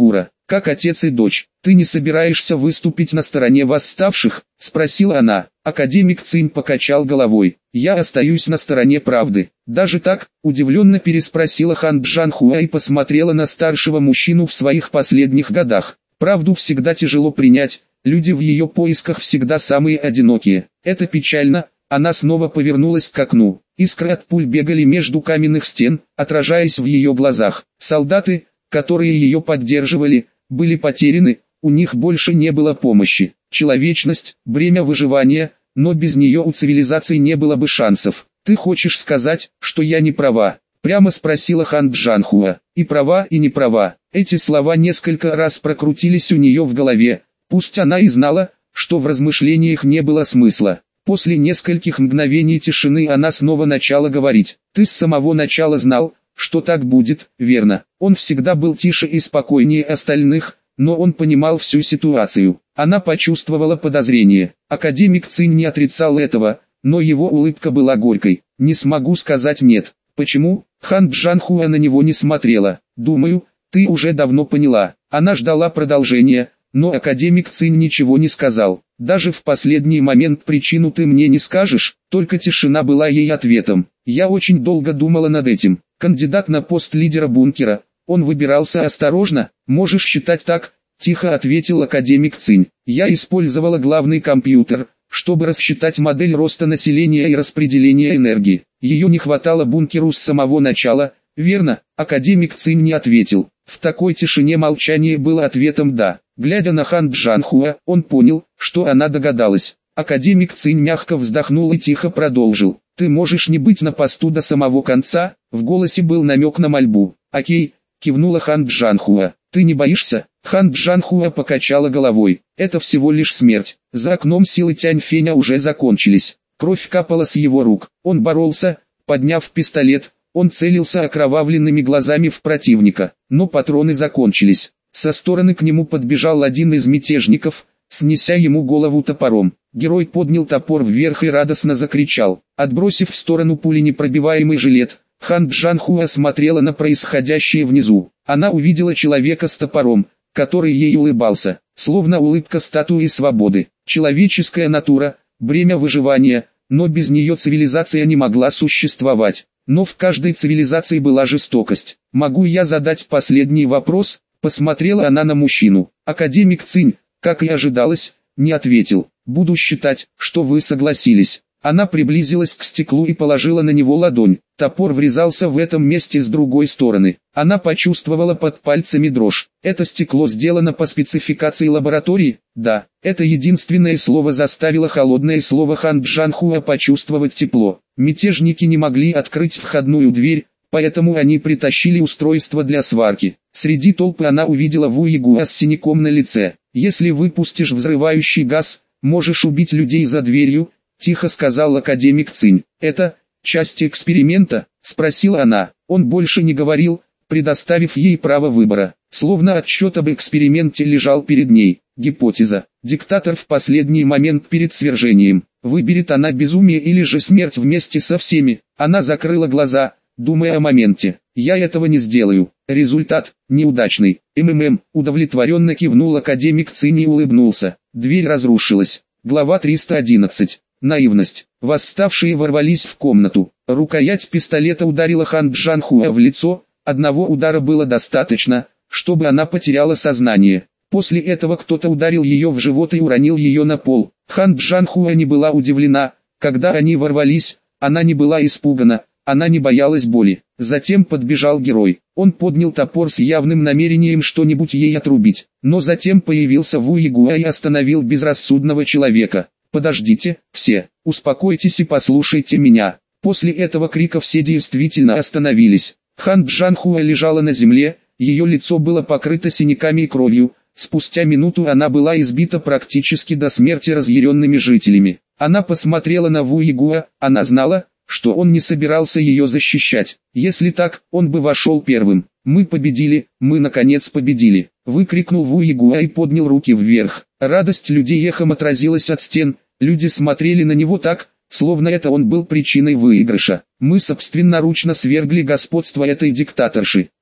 S1: как отец и дочь. «Ты не собираешься выступить на стороне восставших?» – спросила она. Академик Цинь покачал головой. «Я остаюсь на стороне правды». «Даже так?» – удивленно переспросила Хан Джанхуа и посмотрела на старшего мужчину в своих последних годах. «Правду всегда тяжело принять, люди в ее поисках всегда самые одинокие. Это печально». Она снова повернулась к окну. Искры от пуль бегали между каменных стен, отражаясь в ее глазах. Солдаты, которые ее поддерживали, были потеряны, у них больше не было помощи. Человечность, бремя выживания, но без нее у цивилизации не было бы шансов. «Ты хочешь сказать, что я не права?» – прямо спросила Хан Джанхуа. «И права, и не права». Эти слова несколько раз прокрутились у нее в голове, пусть она и знала, что в размышлениях не было смысла. После нескольких мгновений тишины она снова начала говорить. «Ты с самого начала знал, что так будет, верно?» Он всегда был тише и спокойнее остальных, но он понимал всю ситуацию. Она почувствовала подозрение. Академик Цинь не отрицал этого, но его улыбка была горькой. «Не смогу сказать нет». «Почему?» Хан Джанхуа на него не смотрела. «Думаю, ты уже давно поняла». Она ждала продолжения, но академик Цинь ничего не сказал. «Даже в последний момент причину ты мне не скажешь?» Только тишина была ей ответом. «Я очень долго думала над этим. Кандидат на пост лидера бункера. Он выбирался осторожно, можешь считать так», тихо ответил академик Цинь. «Я использовала главный компьютер, чтобы рассчитать модель роста населения и распределения энергии. Ее не хватало бункеру с самого начала, верно?» Академик Цинь не ответил. В такой тишине молчание было ответом «да». Глядя на Хан Джанхуа, он понял, что она догадалась. Академик Цинь мягко вздохнул и тихо продолжил. «Ты можешь не быть на посту до самого конца?» В голосе был намек на мольбу. «Окей», кивнула Хан Джанхуа. «Ты не боишься?» Хан Джанхуа покачала головой. «Это всего лишь смерть». За окном силы Тяньфеня уже закончились. Кровь капала с его рук. Он боролся, подняв пистолет. Он целился окровавленными глазами в противника, но патроны закончились. Со стороны к нему подбежал один из мятежников, снеся ему голову топором. Герой поднял топор вверх и радостно закричал. Отбросив в сторону пуленепробиваемый жилет, Хан Джанхуа смотрела на происходящее внизу. Она увидела человека с топором, который ей улыбался, словно улыбка статуи свободы. Человеческая натура, бремя выживания, но без нее цивилизация не могла существовать. Но в каждой цивилизации была жестокость. «Могу я задать последний вопрос?» Посмотрела она на мужчину. Академик Цинь, как и ожидалось, не ответил. «Буду считать, что вы согласились». Она приблизилась к стеклу и положила на него ладонь. Топор врезался в этом месте с другой стороны. Она почувствовала под пальцами дрожь. «Это стекло сделано по спецификации лаборатории?» «Да». Это единственное слово заставило холодное слово Хан Джанхуа почувствовать тепло. Мятежники не могли открыть входную дверь, поэтому они притащили устройство для сварки. Среди толпы она увидела Ву Ягуа с синяком на лице. «Если выпустишь взрывающий газ, можешь убить людей за дверью», тихо сказал академик Цинь. «Это часть эксперимента?» спросила она. Он больше не говорил, предоставив ей право выбора. Словно отчет об эксперименте лежал перед ней. Гипотеза. Диктатор в последний момент перед свержением. Выберет она безумие или же смерть вместе со всеми. Она закрыла глаза, думая о моменте. «Я этого не сделаю». Результат – неудачный. МММ удовлетворенно кивнул академик Цинь и улыбнулся. Дверь разрушилась. Глава триста одиннадцать. Наивность. Восставшие ворвались в комнату. Рукоять пистолета ударила Хан Джанхуа в лицо. Одного удара было достаточно, чтобы она потеряла сознание. После этого кто-то ударил ее в живот и уронил ее на пол. Хан Джанхуа не была удивлена, когда они ворвались, она не была испугана, она не боялась боли. Затем подбежал герой. Он поднял топор с явным намерением что-нибудь ей отрубить. Но затем появился Ву Ягуа и остановил безрассудного человека. «Подождите, все, успокойтесь и послушайте меня». После этого крика все действительно остановились. Хан Джанхуа лежала на земле, ее лицо было покрыто синяками и кровью. Спустя минуту она была избита практически до смерти разъяренными жителями. Она посмотрела на Ву Ягуа, она знала, что он не собирался ее защищать. Если так, он бы вошел первым. «Мы победили, мы наконец победили!» — выкрикнул Ву Ягуа и поднял руки вверх. Радость людей эхом отразилась от стен, люди смотрели на него так, словно это он был причиной выигрыша. «Мы собственноручно свергли господство этой диктаторши.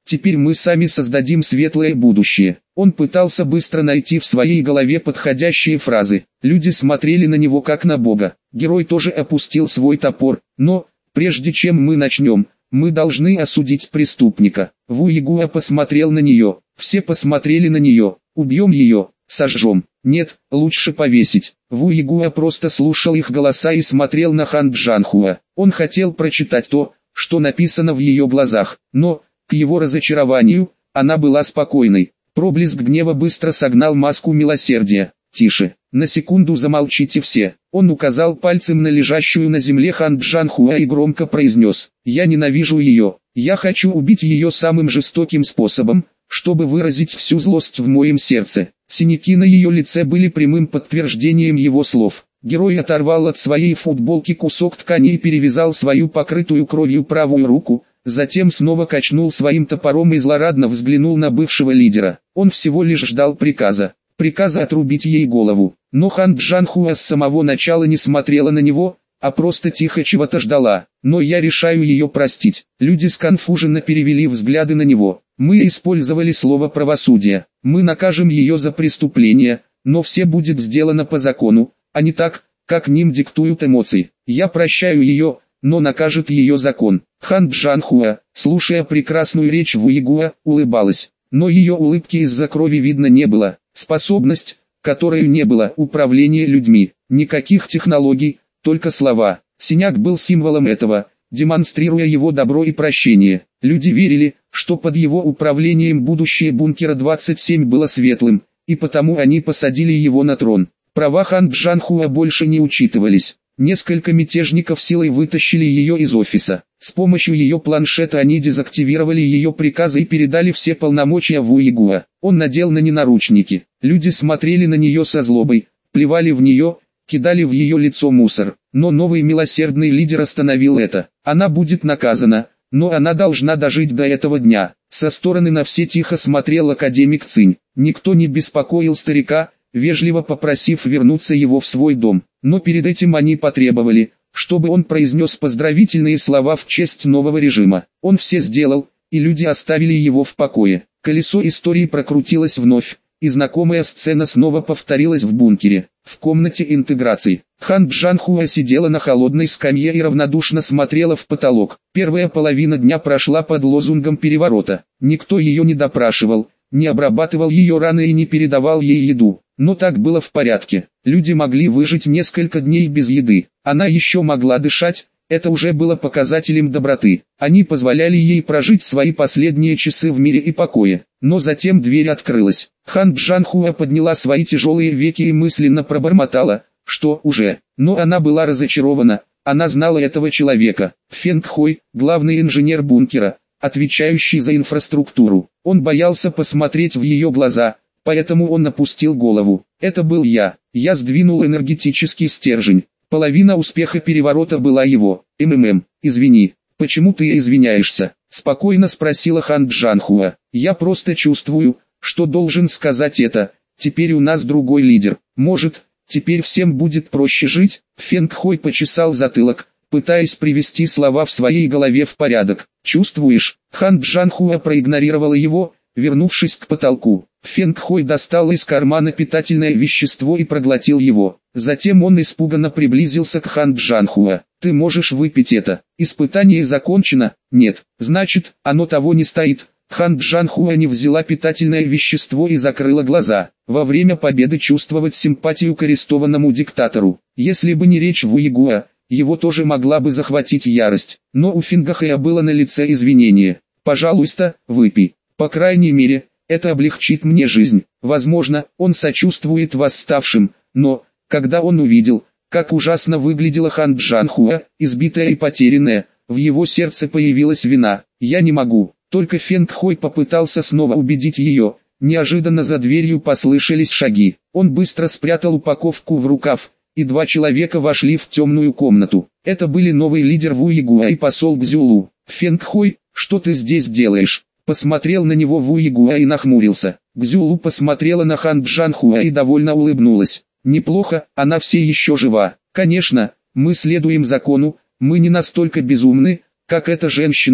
S1: Теперь мы сами создадим светлое будущее. Он пытался быстро найти в своей голове подходящие фразы. Люди смотрели на него как на бога. Герой тоже опустил свой топор. Но, прежде чем мы начнем, мы должны осудить преступника. Ву Ягуа посмотрел на нее. Все посмотрели на нее. Убьем ее, сожжем. Нет, лучше повесить. Ву Ягуа просто слушал их голоса и смотрел на Хан Джанхуа. Он хотел прочитать то, что написано в ее глазах, но, к его разочарованию, она была спокойной. Проблеск гнева быстро согнал маску милосердия. «Тише, на секунду замолчите все». Он указал пальцем на лежащую на земле Хан Джанхуа и громко произнес: «Я ненавижу ее. Я хочу убить ее самым жестоким способом, чтобы выразить всю злость в моем сердце». Синяки на ее лице были прямым подтверждением его слов. Герой оторвал от своей футболки кусок ткани и перевязал свою покрытую кровью правую руку, затем снова качнул своим топором и злорадно взглянул на бывшего лидера. Он всего лишь ждал приказа. Приказа отрубить ей голову. Но Хан Джанхуа с самого начала не смотрела на него, а просто тихо чего-то ждала. Но я решаю ее простить. Люди сконфуженно перевели взгляды на него. Мы использовали слово правосудие. Мы накажем ее за преступление, но все будет сделано по закону, а не так, как ним диктуют эмоции. Я прощаю ее, но накажет ее закон. Хан Джанхуа, слушая прекрасную речь Ву Ягуа, улыбалась. Но ее улыбки из-за крови видно не было. Способность, которой не было, управление людьми. Никаких технологий, только слова. Синяк был символом этого, демонстрируя его добро и прощение. Люди верили, что под его управлением будущее бункера двадцать семь было светлым, и потому они посадили его на трон. Права Хан Джанхуа больше не учитывались. Несколько мятежников силой вытащили ее из офиса. С помощью ее планшета они дезактивировали ее приказы и передали все полномочия Ву Ягуа. Он надел на ненаручники. Люди смотрели на нее со злобой, плевали в нее, кидали в ее лицо мусор. Но новый милосердный лидер остановил это. Она будет наказана, но она должна дожить до этого дня. Со стороны на все тихо смотрел академик Цинь. Никто не беспокоил старика, вежливо попросив вернуться его в свой дом. Но перед этим они потребовали, чтобы он произнес поздравительные слова в честь нового режима. Он все сделал, и люди оставили его в покое. Колесо истории прокрутилось вновь, и знакомая сцена снова повторилась в бункере. В комнате интеграции Хан Джанхуа сидела на холодной скамье и равнодушно смотрела в потолок. Первая половина дня прошла под лозунгом переворота. Никто ее не допрашивал, не обрабатывал ее раны и не передавал ей еду. Но так было в порядке. Люди могли выжить несколько дней без еды. Она еще могла дышать, это уже было показателем доброты. Они позволяли ей прожить свои последние часы в мире и покое. Но затем дверь открылась. Хан Джанхуа подняла свои тяжелые веки и мысленно пробормотала, что уже. Но она была разочарована. Она знала этого человека. Фенг Хой, главный инженер бункера, отвечающий за инфраструктуру. Он боялся посмотреть в ее глаза, поэтому он опустил голову. Это был я. Я сдвинул энергетический стержень. Половина успеха переворота была его. МММ, извини, почему ты извиняешься? Спокойно спросила Хан Джанхуа. Я просто чувствую, что должен сказать это. Теперь у нас другой лидер. Может, теперь всем будет проще жить? Фенг Хой почесал затылок, пытаясь привести слова в своей голове в порядок. Чувствуешь? Хан Джанхуа проигнорировала его, вернувшись к потолку. Фенг Хой достал из кармана питательное вещество и проглотил его. Затем он испуганно приблизился к Хан Джанхуа. «Ты можешь выпить это. Испытание закончено?» «Нет. Значит, оно того не стоит». Хан Джанхуа не взяла питательное вещество и закрыла глаза. Во время победы чувствовать симпатию к арестованному диктатору. Если бы не речь Ву Ягуа, его тоже могла бы захватить ярость. Но у Фенга Хоя было на лице извинение. «Пожалуйста, выпей. По крайней мере, это облегчит мне жизнь». Возможно, он сочувствует восставшим, но, когда он увидел, как ужасно выглядела Хан Джанхуа, избитая и потерянная, в его сердце появилась вина. «Я не могу». Только Фенг Хой попытался снова убедить ее. Неожиданно за дверью послышались шаги. Он быстро спрятал упаковку в рукав, и два человека вошли в темную комнату. Это были новый лидер Ву Ягуа и посол Гзюлу. «Фенг Хой, что ты здесь делаешь?» Посмотрел на него Ву Ягуа и нахмурился. Гзюлу посмотрела на Хан Джанхуа и довольно улыбнулась. «Неплохо, она все еще жива. Конечно, мы следуем закону, мы не настолько безумны, как эта женщина,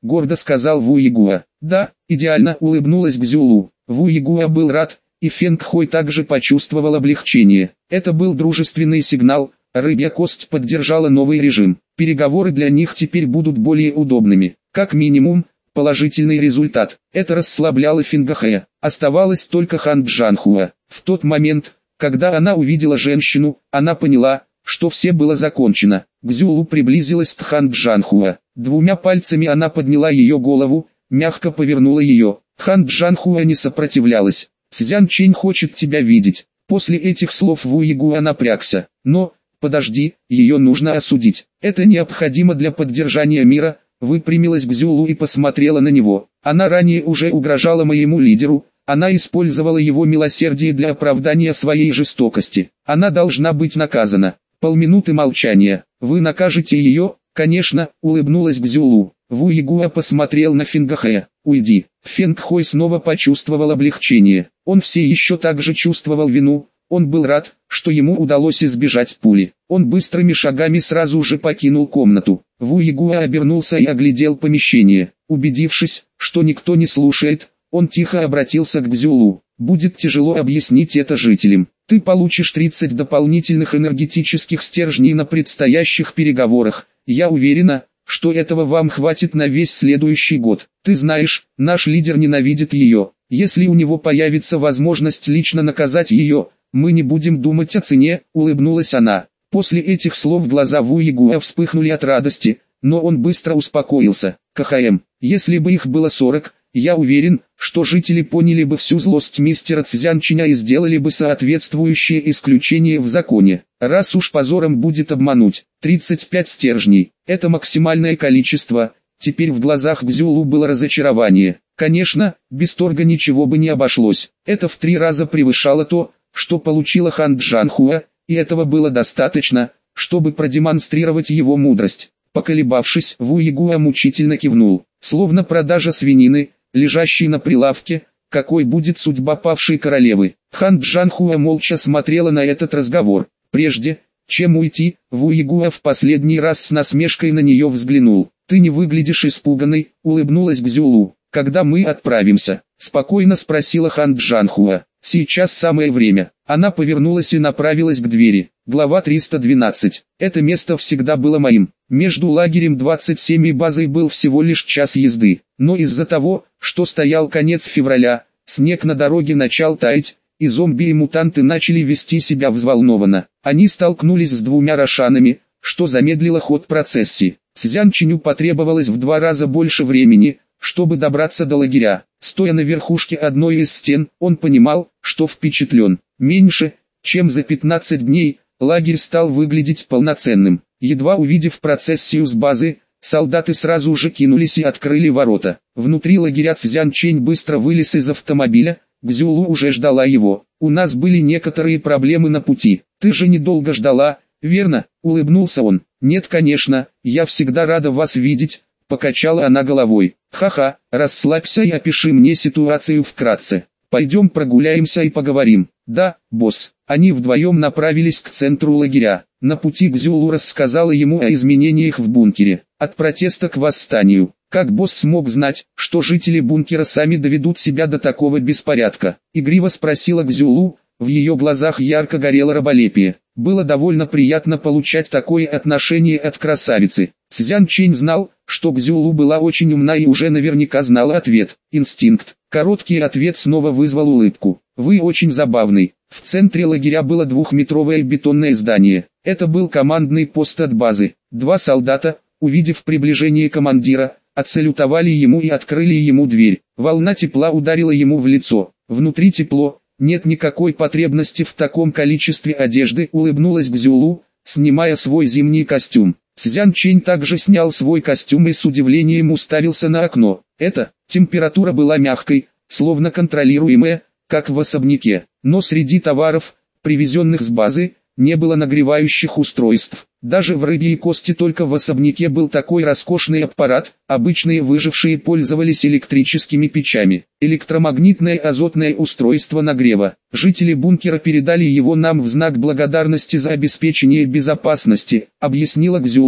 S1: гордо сказал Ву Егуа. Да, идеально, улыбнулась Гзюлу. Ву Егуа был рад, и Фэнг Хой также почувствовал облегчение. Это был дружественный сигнал, рыбья кость поддержала новый режим. Переговоры для них теперь будут более удобными. Как минимум, положительный результат. Это расслабляло Фэнга Хэя. Оставалось только Хан Джанхуа. В тот момент, когда она увидела женщину, она поняла, что все было закончено. Гзюлу приблизилась к Хан Джанхуа. Двумя пальцами она подняла ее голову, мягко повернула ее. Хан Джанхуа не сопротивлялась. «Цзян Чэнь хочет тебя видеть». После этих слов Ву Егуа напрягся. «Но, подожди, ее нужно осудить. Это необходимо для поддержания мира», выпрямилась Гзюлу и посмотрела на него. «Она ранее уже угрожала моему лидеру, она использовала его милосердие для оправдания своей жестокости. Она должна быть наказана». Полминуты молчания. «Вы накажете ее?» «Конечно», улыбнулась Гзюлу. Ву Егуа посмотрел на Фэнга Хэя. «Уйди». Фэнг Хой снова почувствовал облегчение. Он все еще так же чувствовал вину. Он был рад, что ему удалось избежать пули. Он быстрыми шагами сразу же покинул комнату. Ву Егуа обернулся и оглядел помещение. Убедившись, что никто не слушает, он тихо обратился к Гзюлу. «Будет тяжело объяснить это жителям. Ты получишь тридцать дополнительных энергетических стержней на предстоящих переговорах. Я уверена, что этого вам хватит на весь следующий год. Ты знаешь, наш лидер ненавидит ее. Если у него появится возможность лично наказать ее, мы не будем думать о цене», улыбнулась она. После этих слов глаза Ву Егуа вспыхнули от радости, но он быстро успокоился. «КХМ, если бы их было сорок, я уверен, что жители поняли бы всю злость мистера Цзян Чэня и сделали бы соответствующее исключение в законе. Раз уж позором будет обмануть, тридцать пять стержней, это максимальное количество». Теперь в глазах Гзюлу было разочарование. Конечно, без торга ничего бы не обошлось. Это в три раза превышало то, что получила Хан Джанхуа, и этого было достаточно, чтобы продемонстрировать его мудрость. Поколебавшись, Ву Егуа мучительно кивнул. Словно продажа свинины, лежащей на прилавке, какой будет судьба павшей королевы. Хан Джанхуа молча смотрела на этот разговор. Прежде, чем уйти, Ву Егуа в последний раз с насмешкой на нее взглянул. «Ты не выглядишь испуганной», улыбнулась Гзюлу. «Когда мы отправимся?» спокойно спросила Хан Джанхуа. «Сейчас самое время». Она повернулась и направилась к двери. Глава триста двенадцать. Это место всегда было моим. Между лагерем двадцать семь и базой был всего лишь час езды. Но из-за того, что стоял конец февраля, снег на дороге начал таять, и зомби и мутанты начали вести себя взволнованно. Они столкнулись с двумя рошанами, что замедлило ход процессии. Цзян Чэню потребовалось в два раза больше времени, чтобы добраться до лагеря. Стоя на верхушке одной из стен, он понимал, что впечатлен. Меньше, чем за пятнадцать дней, лагерь стал выглядеть полноценным. Едва увидев процессию с базы, солдаты сразу же кинулись и открыли ворота. Внутри лагеря Цзян Чэнь быстро вылез из автомобиля, Гзюлу уже ждала его. «У нас были некоторые проблемы на пути. Ты же недолго ждала, верно?» — улыбнулся он. «Нет, конечно, я всегда рада вас видеть», — покачала она головой. «Ха-ха, расслабься и опиши мне ситуацию вкратце. Пойдем прогуляемся и поговорим». «Да, босс». Они вдвоем направились к центру лагеря. На пути Гзюлу рассказала ему о изменениях в бункере. От протеста к восстанию. Как босс смог знать, что жители бункера сами доведут себя до такого беспорядка? Игриво спросила Гзюлу, в ее глазах ярко горело раболепие. Было довольно приятно получать такое отношение от красавицы. Цзян Чэнь знал, что Гзюлу была очень умна и уже наверняка знала ответ. Инстинкт. Короткий ответ снова вызвал улыбку. «Вы очень забавный». В центре лагеря было двухметровое бетонное здание. Это был командный пост от базы. Два солдата, увидев приближение командира, отсалютовали ему и открыли ему дверь. Волна тепла ударила ему в лицо. Внутри тепло, нет никакой потребности в таком количестве одежды, улыбнулась Гзюлу, снимая свой зимний костюм. Цзян Чэнь также снял свой костюм и с удивлением уставился на окно. Это, температура была мягкой, словно контролируемая, как в особняке. Но среди товаров, привезенных с базы, не было нагревающих устройств. Даже в рыбьей кости только в особняке был такой роскошный аппарат, обычные выжившие пользовались электрическими печами. Электромагнитное азотное устройство нагрева. Жители бункера передали его нам в знак благодарности за обеспечение безопасности, объяснила Гзюлу,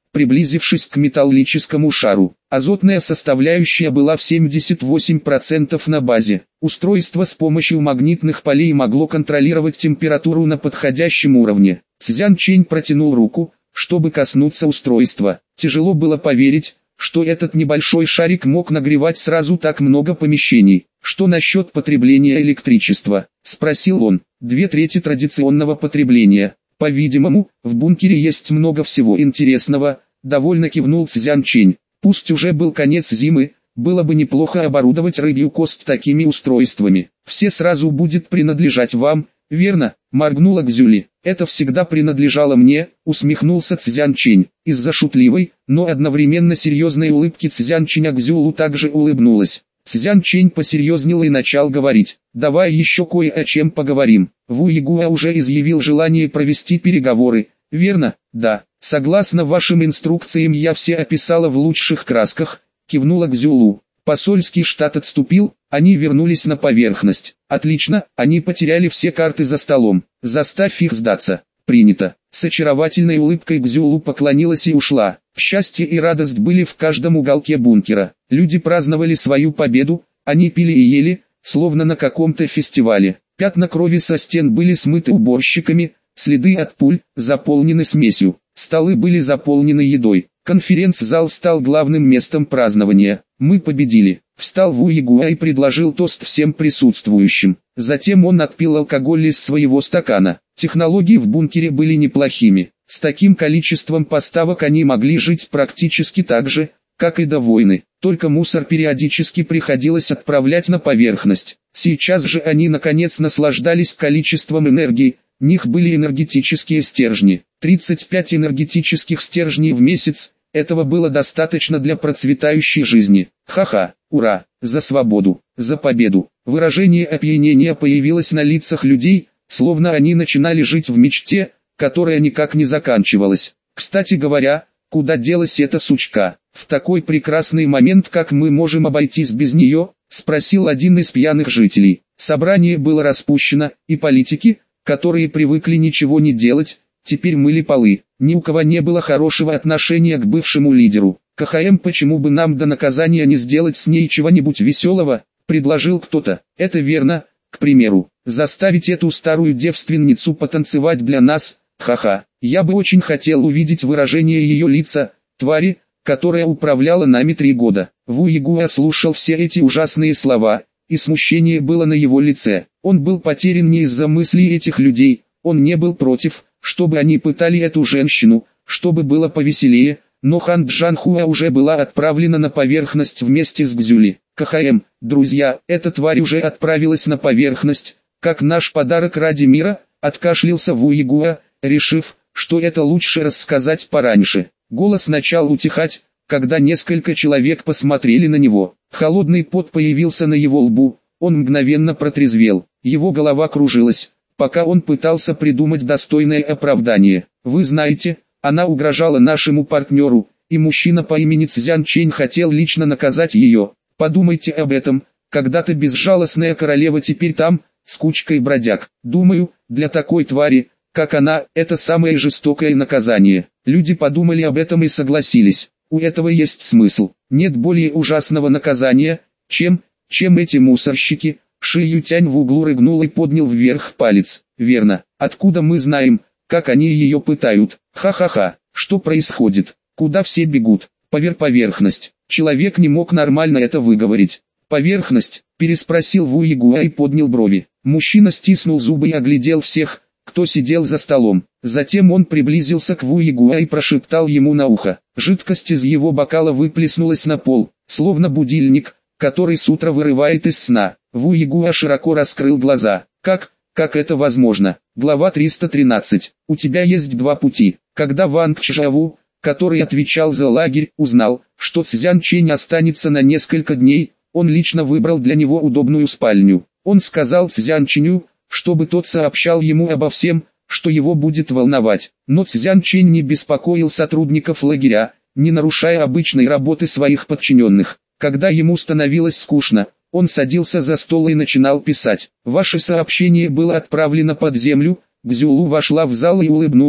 S1: приблизившись к металлическому шару. Азотная составляющая была в семьдесят восемь процентов на базе. Устройство с помощью магнитных полей могло контролировать температуру на подходящем уровне. Цзян Чэнь протянул руку, чтобы коснуться устройства. Тяжело было поверить, что этот небольшой шарик мог нагревать сразу так много помещений. «Что насчет потребления электричества?» – спросил он. «Две трети традиционного потребления. По-видимому, в бункере есть много всего интересного», – довольно кивнул Цзян Чэнь. «Пусть уже был конец зимы, было бы неплохо оборудовать рыбью кост такими устройствами. Все сразу будет принадлежать вам, верно?» – моргнула Гзюли. «Это всегда принадлежало мне», – усмехнулся Цзян Чэнь. Из-за шутливой, но одновременно серьезной улыбки Цзян Чэня Гзюлу также улыбнулась. Цзян Чэнь посерьезнел и начал говорить. «Давай еще кое о чем поговорим. Ву Игуа уже изъявил желание провести переговоры, верно?» «Да. Согласно вашим инструкциям я все описала в лучших красках», – кивнула Гзюлу. Посольский штат отступил, они вернулись на поверхность. «Отлично, они потеряли все карты за столом. Заставь их сдаться». «Принято». С очаровательной улыбкой Гзюлу поклонилась и ушла. Счастье и радость были в каждом уголке бункера. Люди праздновали свою победу, они пили и ели, словно на каком-то фестивале. Пятна крови со стен были смыты уборщиками, следы от пуль заполнены смесью. Столы были заполнены едой. Конференц-зал стал главным местом празднования. «Мы победили», — встал Ву Игуа и предложил тост всем присутствующим. Затем он отпил алкоголь из своего стакана. Технологии в бункере были неплохими. С таким количеством поставок они могли жить практически так же, как и до войны. Только мусор периодически приходилось отправлять на поверхность. Сейчас же они наконец наслаждались количеством энергии. В них были энергетические стержни. тридцать пять энергетических стержней в месяц. Этого было достаточно для процветающей жизни. Ха-ха, ура, за свободу, за победу. Выражение опьянения появилось на лицах людей, словно они начинали жить в мечте, которая никак не заканчивалась. Кстати говоря, куда делась эта сучка? В такой прекрасный момент, как мы можем обойтись без нее? Спросил один из пьяных жителей. Собрание было распущено, и политики, которые привыкли ничего не делать, теперь мыли полы. Ни у кого не было хорошего отношения к бывшему лидеру. КХМ, почему бы нам до наказания не сделать с ней чего-нибудь веселого, предложил кто-то. Это верно, к примеру, заставить эту старую девственницу потанцевать для нас, ха-ха. Я бы очень хотел увидеть выражение ее лица, твари, которая управляла нами три года. Ву Игуа слушал все эти ужасные слова, и смущение было на его лице. Он был потерян не из-за мыслей этих людей, он не был против, чтобы они пытали эту женщину, чтобы было повеселее, но Хан Джанхуа уже была отправлена на поверхность вместе с Гзюли. КХМ, друзья, эта тварь уже отправилась на поверхность, как наш подарок ради мира, откашлялся Ву Игуа, решив, что это лучше рассказать пораньше. Голос начал утихать, когда несколько человек посмотрели на него. Холодный пот появился на его лбу, он мгновенно протрезвел, его голова кружилась, пока он пытался придумать достойное оправдание. Вы знаете, она угрожала нашему партнеру, и мужчина по имени Цзян Чэнь хотел лично наказать ее. Подумайте об этом, когда-то безжалостная королева теперь там, с кучкой бродяг. Думаю, для такой твари, как она, это самое жестокое наказание. Люди подумали об этом и согласились. У этого есть смысл. Нет более ужасного наказания, чем, чем эти мусорщики. Ши Ютянь в углу рыгнул и поднял вверх палец. Верно. Откуда мы знаем, как они ее пытают? Ха-ха-ха. Что происходит? Куда все бегут? Повер поверхность. Человек не мог нормально это выговорить. Поверхность, переспросил Ву Игуа и поднял брови. Мужчина стиснул зубы и оглядел всех, кто сидел за столом. Затем он приблизился к Ву Игуа и прошептал ему на ухо. Жидкость из его бокала выплеснулась на пол, словно будильник, который с утра вырывает из сна. Ву Игуа широко раскрыл глаза. Как, как это возможно? Глава триста тринадцать. У тебя есть два пути. Когда Ванг Чжаву, который отвечал за лагерь, узнал, что Цзян Чэнь останется на несколько дней, он лично выбрал для него удобную спальню. Он сказал Цзян Чэню, чтобы тот сообщал ему обо всем, что его будет волновать. Но Цзян Чэнь не беспокоил сотрудников лагеря, не нарушая обычной работы своих подчиненных. Когда ему становилось скучно, он садился за стол и начинал писать. Ваше сообщение было отправлено под землю. Гзюлу вошла в зал и улыбнулась,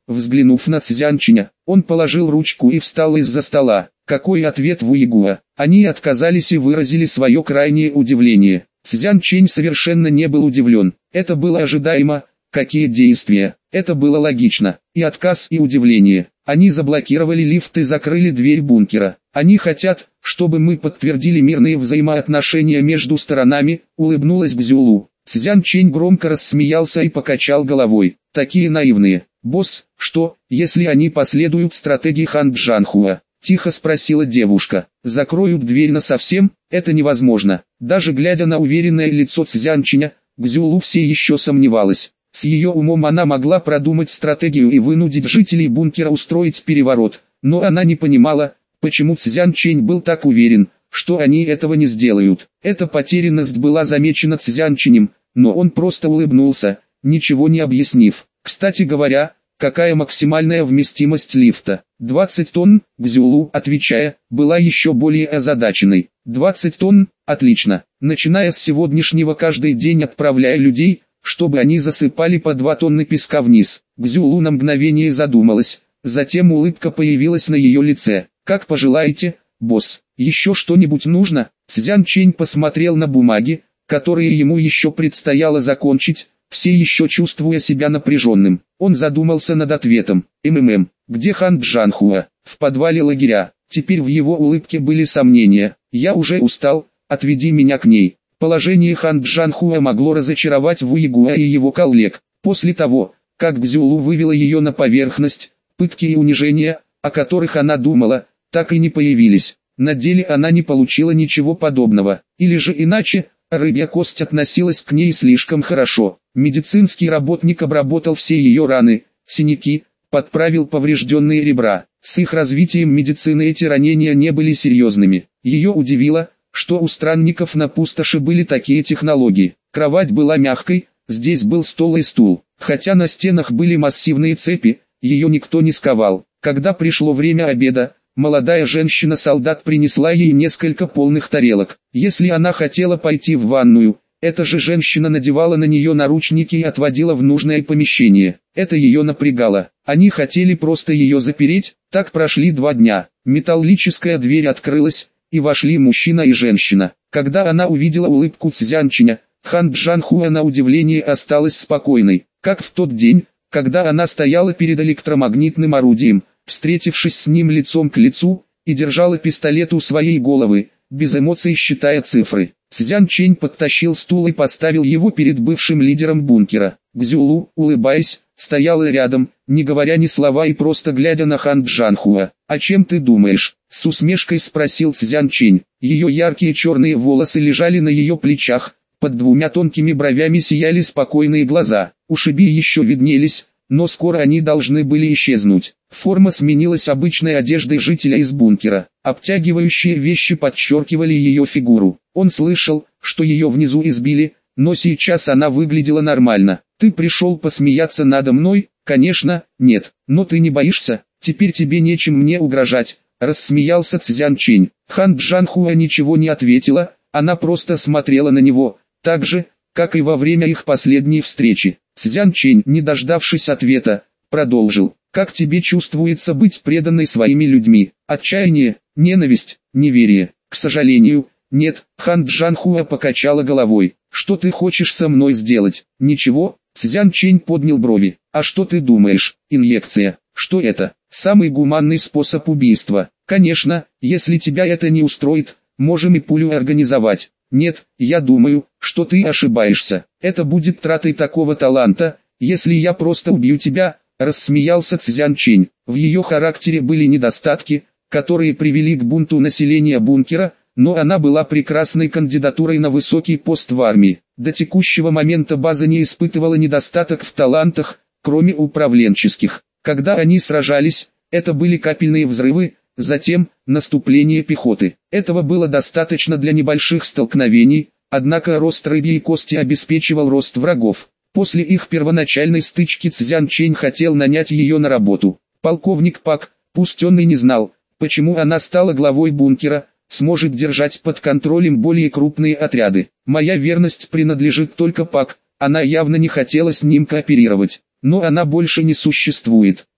S1: Взглянув на Цзянчиня, он положил ручку и встал из-за стола. Какой ответ Вуйгуа? Они отказались и выразили свое крайнее удивление. Цзянчень совершенно не был удивлен. Это было ожидаемо. Какие действия? Это было логично. И отказ, и удивление. Они заблокировали лифт и закрыли дверь бункера. Они хотят, чтобы мы подтвердили мирные взаимоотношения между сторонами, улыбнулась Гзюлу. Цзянчень громко рассмеялся и покачал головой. Такие наивные. Босс, что, если они последуют стратегии Хан Джанхуа? Тихо спросила девушка. Закроют дверь насовсем? Это невозможно. Даже глядя на уверенное лицо Цзянчиня, Гзюлу все еще сомневалась. С ее умом она могла продумать стратегию и вынудить жителей бункера устроить переворот, но она не понимала, почему Цзянчень был так уверен, что они этого не сделают. Эта потерянность была замечена Цзянчинем, но он просто улыбнулся, ничего не объяснив. Кстати говоря, какая максимальная вместимость лифта? двадцать тонн, Гзюлу, отвечая, была еще более озадаченной. двадцать тонн, отлично. Начиная с сегодняшнего каждый день отправляя людей, чтобы они засыпали по два тонны песка вниз. Гзюлу на мгновение задумалась, затем улыбка появилась на ее лице. «Как пожелаете, босс, еще что-нибудь нужно?» Цзянчень посмотрел на бумаги, которые ему еще предстояло закончить, все еще чувствуя себя напряженным. Он задумался над ответом. «МММ, где Хан Джанхуа?» «В подвале лагеря». Теперь в его улыбке были сомнения. «Я уже устал, отведи меня к ней». Положение Хан Джанхуа могло разочаровать Вуйгуа и его коллег. После того, как Гзюлу вывела ее на поверхность, пытки и унижения, о которых она думала, так и не появились. На деле она не получила ничего подобного. Или же иначе, рыбья кость относилась к ней слишком хорошо. Медицинский работник обработал все ее раны, синяки, подправил поврежденные ребра. С их развитием медицины эти ранения не были серьезными. Ее удивило, что у странников на пустоши были такие технологии. Кровать была мягкой, здесь был стол и стул. Хотя на стенах были массивные цепи, ее никто не сковал. Когда пришло время обеда, молодая женщина-солдат принесла ей несколько полных тарелок. Если она хотела пойти в ванную, эта же женщина надевала на нее наручники и отводила в нужное помещение. Это ее напрягало. Они хотели просто ее запереть. Так прошли два дня. Металлическая дверь открылась, и вошли мужчина и женщина. Когда она увидела улыбку Цзянчиня, Хан Джанхуа на удивление осталась спокойной, как в тот день, когда она стояла перед электромагнитным орудием, встретившись с ним лицом к лицу, и держала пистолет у своей головы, без эмоций считая цифры. Цзянчень подтащил стул и поставил его перед бывшим лидером бункера. Гзюлу, улыбаясь, стояла рядом, не говоря ни слова и просто глядя на Хан Джанхуа. «О чем ты думаешь?» — с усмешкой спросил Цзянчень. Ее яркие черные волосы лежали на ее плечах, под двумя тонкими бровями сияли спокойные глаза. Ушиби еще виднелись, но скоро они должны были исчезнуть. Форма сменилась обычной одеждой жителя из бункера. Обтягивающие вещи подчеркивали ее фигуру. Он слышал, что ее внизу избили, но сейчас она выглядела нормально. «Ты пришел посмеяться надо мной?» «Конечно, нет. Но ты не боишься? Теперь тебе нечем мне угрожать», — рассмеялся Цзянчень. Хан Джанхуа ничего не ответила, она просто смотрела на него, так же, как и во время их последней встречи. Цзянчень, не дождавшись ответа, продолжил. «Как тебе чувствуется быть преданной своими людьми? Отчаяние, ненависть, неверие?» «К сожалению, нет», — Хан Джанхуа покачала головой. «Что ты хочешь со мной сделать?» «Ничего», — Цзянчень поднял брови. «А что ты думаешь? Инъекция? Что это? Самый гуманный способ убийства. Конечно, если тебя это не устроит, можем и пулю организовать». «Нет, я думаю, что ты ошибаешься. Это будет тратой такого таланта, если я просто убью тебя», — рассмеялся Цзянчень. В ее характере были недостатки, которые привели к бунту населения бункера, но она была прекрасной кандидатурой на высокий пост в армии. До текущего момента база не испытывала недостаток в талантах, кроме управленческих. Когда они сражались, это были капельные взрывы, затем наступление пехоты. Этого было достаточно для небольших столкновений, однако рост рыбьей кости обеспечивал рост врагов. После их первоначальной стычки Цзянчень хотел нанять ее на работу. Полковник Пак, пусть он и не знал, почему она стала главой бункера, сможет держать под контролем более крупные отряды. «Моя верность принадлежит только Пак», она явно не хотела с ним кооперировать. «Но она больше не существует.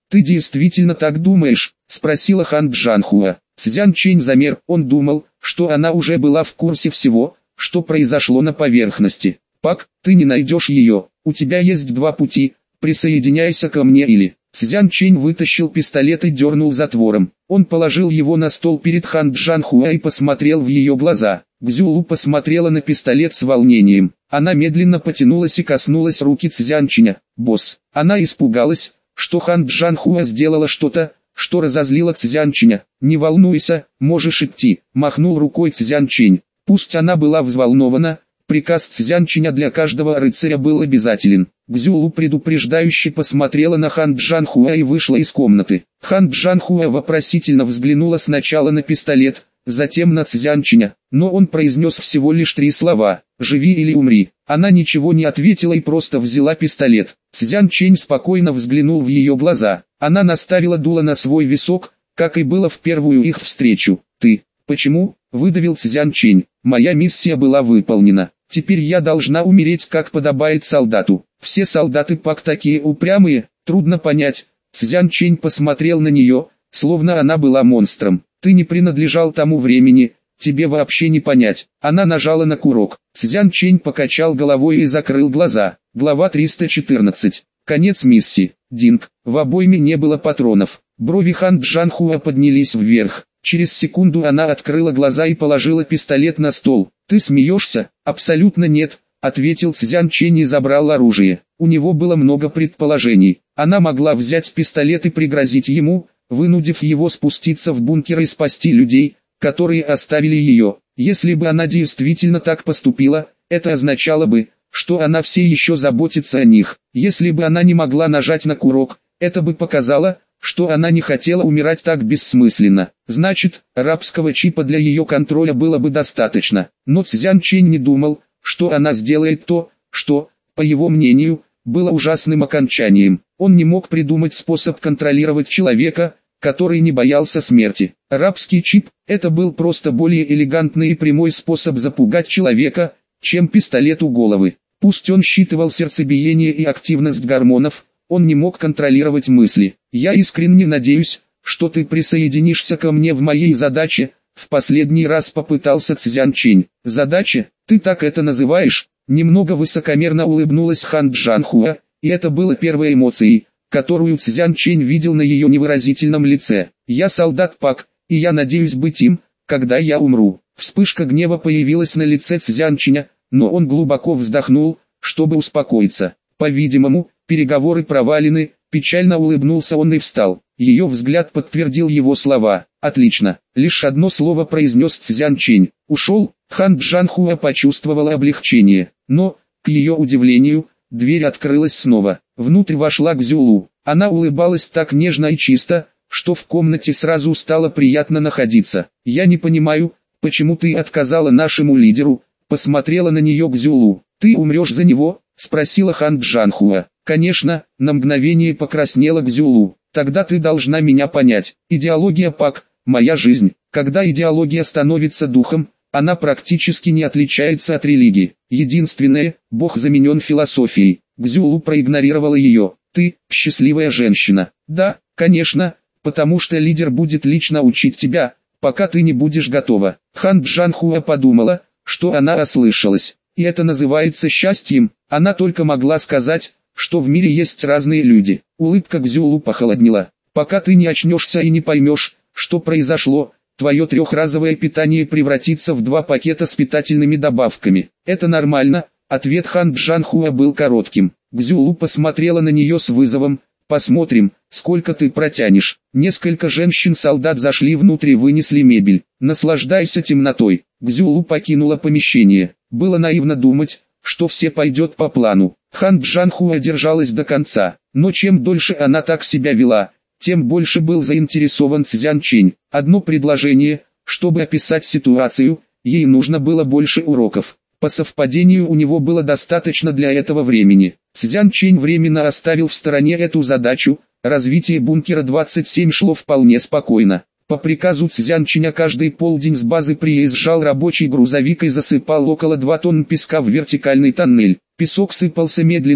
S1: «Ты действительно так думаешь?» – спросила Хан Джанхуа. Цзян Чэнь замер, он думал, что она уже была в курсе всего, что произошло на поверхности. «Пак, ты не найдешь ее, у тебя есть два пути, присоединяйся ко мне или...» Цзян Чэнь вытащил пистолет и дернул затвором. Он положил его на стол перед Хан Джанхуа и посмотрел в ее глаза. Гзюлу посмотрела на пистолет с волнением. Она медленно потянулась и коснулась руки Цзян Чэня. «Босс». Она испугалась, что Хан Джанхуа сделала что-то, что разозлило Цзян Чэня. «Не волнуйся, можешь идти», — махнул рукой Цзян Чэнь. Пусть она была взволнована, приказ Цзян Чэня для каждого рыцаря был обязателен. Гзюлу предупреждающе посмотрела на Хан Джанхуа и вышла из комнаты. Хан Джанхуа вопросительно взглянула сначала на пистолет, затем на Цзян Чэня, но он произнес всего лишь три слова: «Живи или умри». Она ничего не ответила и просто взяла пистолет. Цзян Чэнь спокойно взглянул в ее глаза. Она наставила дуло на свой висок, как и было в первую их встречу. «Ты, почему?» – выдавил Цзян Чэнь. «Моя миссия была выполнена. Теперь я должна умереть, как подобает солдату». Все солдаты Пак такие упрямые, трудно понять. Цзян Чэнь посмотрел на нее, словно она была монстром. «Ты не принадлежал тому времени, тебе вообще не понять». Она нажала на курок. Цзян Чэнь покачал головой и закрыл глаза. Глава триста четырнадцать. Конец миссии. Динг. В обойме не было патронов. Брови Хан Джанхуа поднялись вверх. Через секунду она открыла глаза и положила пистолет на стол. «Ты смеешься?» «Абсолютно нет», — ответил Цзян Чэнь и забрал оружие. У него было много предположений. Она могла взять пистолет и пригрозить ему, вынудив его спуститься в бункер и спасти людей, которые оставили ее. Если бы она действительно так поступила, это означало бы, что она все еще заботится о них. Если бы она не могла нажать на курок, это бы показало, что она не хотела умирать так бессмысленно. Значит, рабского чипа для ее контроля было бы достаточно. Но Цзян Чэнь не думал, что она сделает то, что, по его мнению, было ужасным окончанием. Он не мог придумать способ контролировать человека, который не боялся смерти. Рабский чип – это был просто более элегантный и прямой способ запугать человека, чем пистолет у головы. Пусть он считывал сердцебиение и активность гормонов, он не мог контролировать мысли. «Я искренне надеюсь, что ты присоединишься ко мне в моей задаче», — в последний раз попытался Цзян Чэнь. «Задача? Ты так это называешь?» Немного высокомерно улыбнулась Хан Джанхуа, и это было первой эмоцией, которую Цзян Чэнь видел на ее невыразительном лице. «Я солдат Пак, и я надеюсь быть им, когда я умру». Вспышка гнева появилась на лице Цзян Чэня, но он глубоко вздохнул, чтобы успокоиться. По-видимому, переговоры провалены, печально улыбнулся он и встал. Ее взгляд подтвердил его слова. «Отлично». Лишь одно слово произнес Цзян Чэнь. Ушел. Хан Джанхуа почувствовала облегчение. Но, к ее удивлению, дверь открылась снова. Внутрь вошла Гзюлу. Она улыбалась так нежно и чисто, что в комнате сразу стало приятно находиться. «Я не понимаю, почему ты отказала нашему лидеру», посмотрела на нее Гзюлу. «Ты умрешь за него?» спросила Хан Джанхуа. «Конечно», на мгновение покраснела Гзюлу. «Тогда ты должна меня понять. Идеология Пак – моя жизнь. Когда идеология становится духом, она практически не отличается от религии. Единственное, Бог заменен философией». Гзюлу проигнорировала ее. «Ты – счастливая женщина». «Да, конечно, потому что лидер будет лично учить тебя, пока ты не будешь готова». Хан Джанхуа подумала, что она ослышалась. И это называется счастьем. Она только могла сказать, что в мире есть разные люди. Улыбка Гзюлу похолоднела. «Пока ты не очнешься и не поймешь, что произошло, твое трехразовое питание превратится в два пакета с питательными добавками». «Это нормально», — ответ Хан Джанхуа был коротким. Гзюлу посмотрела на нее с вызовом. «Посмотрим, сколько ты протянешь». Несколько женщин-солдат зашли внутрь и вынесли мебель. «Наслаждайся темнотой». Гзюлу покинула помещение. Было наивно думать, что все пойдет по плану. Хан Джанхуа держалась до конца, но чем дольше она так себя вела, тем больше был заинтересован Цзян Чэнь. Одно предложение, чтобы описать ситуацию, ей нужно было больше уроков. По совпадению у него было достаточно для этого времени. Цзян Чэнь временно оставил в стороне эту задачу, развитие бункера двадцать семь шло вполне спокойно. По приказу Цзян Чэня каждый полдень с базы приезжал рабочий грузовик и засыпал около двух тонн песка в вертикальный тоннель. Песок сыпался медленно,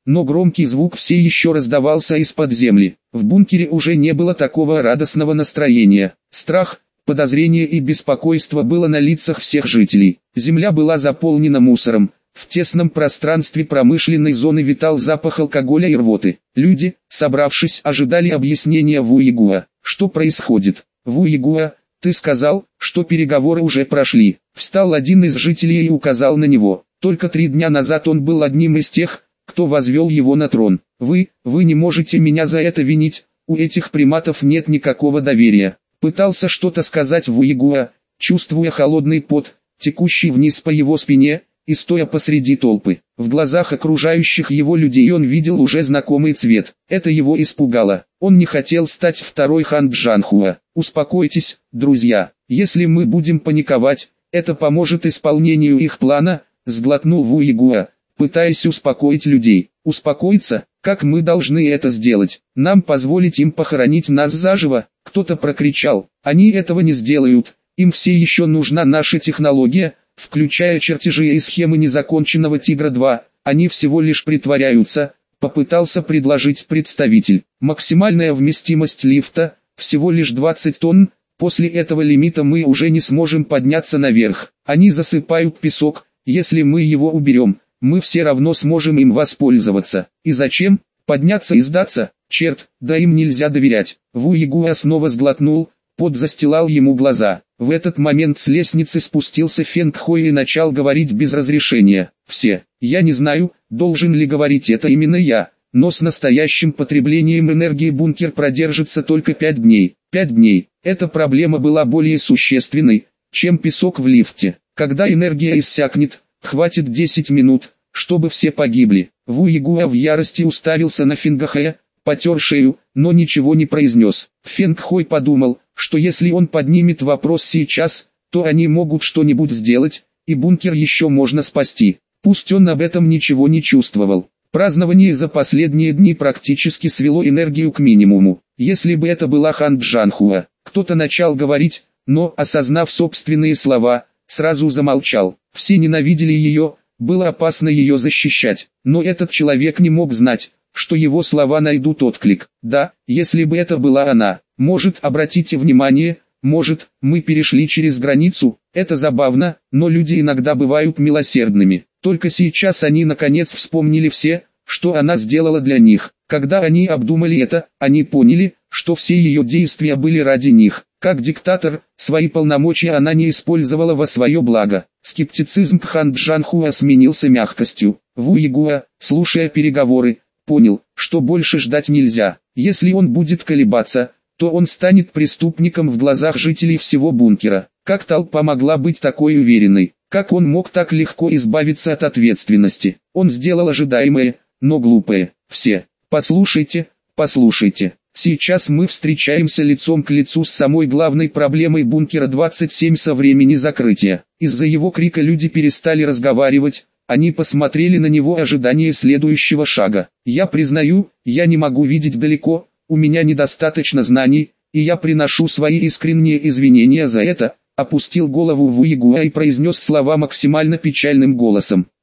S1: но громкий звук все еще раздавался из-под земли. В бункере уже не было такого радостного настроения. Страх, подозрение и беспокойство было на лицах всех жителей. Земля была заполнена мусором. В тесном пространстве промышленной зоны витал запах алкоголя и рвоты. Люди, собравшись, ожидали объяснения Ву Ягуа. Что происходит? Ву Ягуа, ты сказал, что переговоры уже прошли. Встал один из жителей и указал на него. Только три дня назад он был одним из тех, кто возвел его на трон. Вы, вы не можете меня за это винить, у этих приматов нет никакого доверия. Пытался что-то сказать Ву Ягуа, чувствуя холодный пот, текущий вниз по его спине, и стоя посреди толпы. В глазах окружающих его людей он видел уже знакомый цвет. Это его испугало. Он не хотел стать второй хан Джанхуа. Успокойтесь, друзья. Если мы будем паниковать, это поможет исполнению их плана, сглотнул Ву Ягуа, пытаясь успокоить людей. Успокоиться? Как мы должны это сделать? Нам позволить им похоронить нас заживо? Кто-то прокричал. Они этого не сделают. Им все еще нужна наша технология, включая чертежи и схемы незаконченного Тигра-два, они всего лишь притворяются, попытался предложить представитель. Максимальная вместимость лифта, всего лишь двадцать тонн, после этого лимита мы уже не сможем подняться наверх. Они засыпают песок, если мы его уберем, мы все равно сможем им воспользоваться. И зачем? Подняться и сдаться? Черт, да им нельзя доверять. Ву Ягуа снова сглотнул, пот застилал ему глаза. В этот момент с лестницы спустился Фэнг Хой и начал говорить без разрешения. Все, я не знаю, должен ли говорить это именно я, но с настоящим потреблением энергии бункер продержится только пять дней. Пять дней. Эта проблема была более существенной, чем песок в лифте. Когда энергия иссякнет, хватит десять минут, чтобы все погибли. Ву Ягуа в ярости уставился на Фэнга Хоя, потер шею, но ничего не произнес. Фэнг Хой подумал, что если он поднимет вопрос сейчас, то они могут что-нибудь сделать, и бункер еще можно спасти. Пусть он об этом ничего не чувствовал. Празднование за последние дни практически свело энергию к минимуму. Если бы это была хан Джанхуа, кто-то начал говорить, но, осознав собственные слова, сразу замолчал. Все ненавидели ее, было опасно ее защищать, но этот человек не мог знать, что его слова найдут отклик. Да, если бы это была она, может, обратите внимание, может, мы перешли через границу, это забавно, но люди иногда бывают милосердными. Только сейчас они наконец вспомнили все, что она сделала для них. Когда они обдумали это, они поняли, что все ее действия были ради них. Как диктатор, свои полномочия она не использовала во свое благо. Скептицизм хан Джанхуа сменился мягкостью. Ву Ягуа, слушая переговоры, понял, что больше ждать нельзя. Если он будет колебаться, то он станет преступником в глазах жителей всего бункера. Как толпа могла быть такой уверенной? Как он мог так легко избавиться от ответственности? Он сделал ожидаемое, но глупое. Все, послушайте, послушайте. Сейчас мы встречаемся лицом к лицу с самой главной проблемой бункера двадцать семь со времени закрытия. Из-за его крика люди перестали разговаривать. Они посмотрели на него в ожидании следующего шага. Я признаю, я не могу видеть далеко, у меня недостаточно знаний, и я приношу свои искренние извинения за это, опустил голову Ву Ягуа и произнес слова максимально печальным голосом.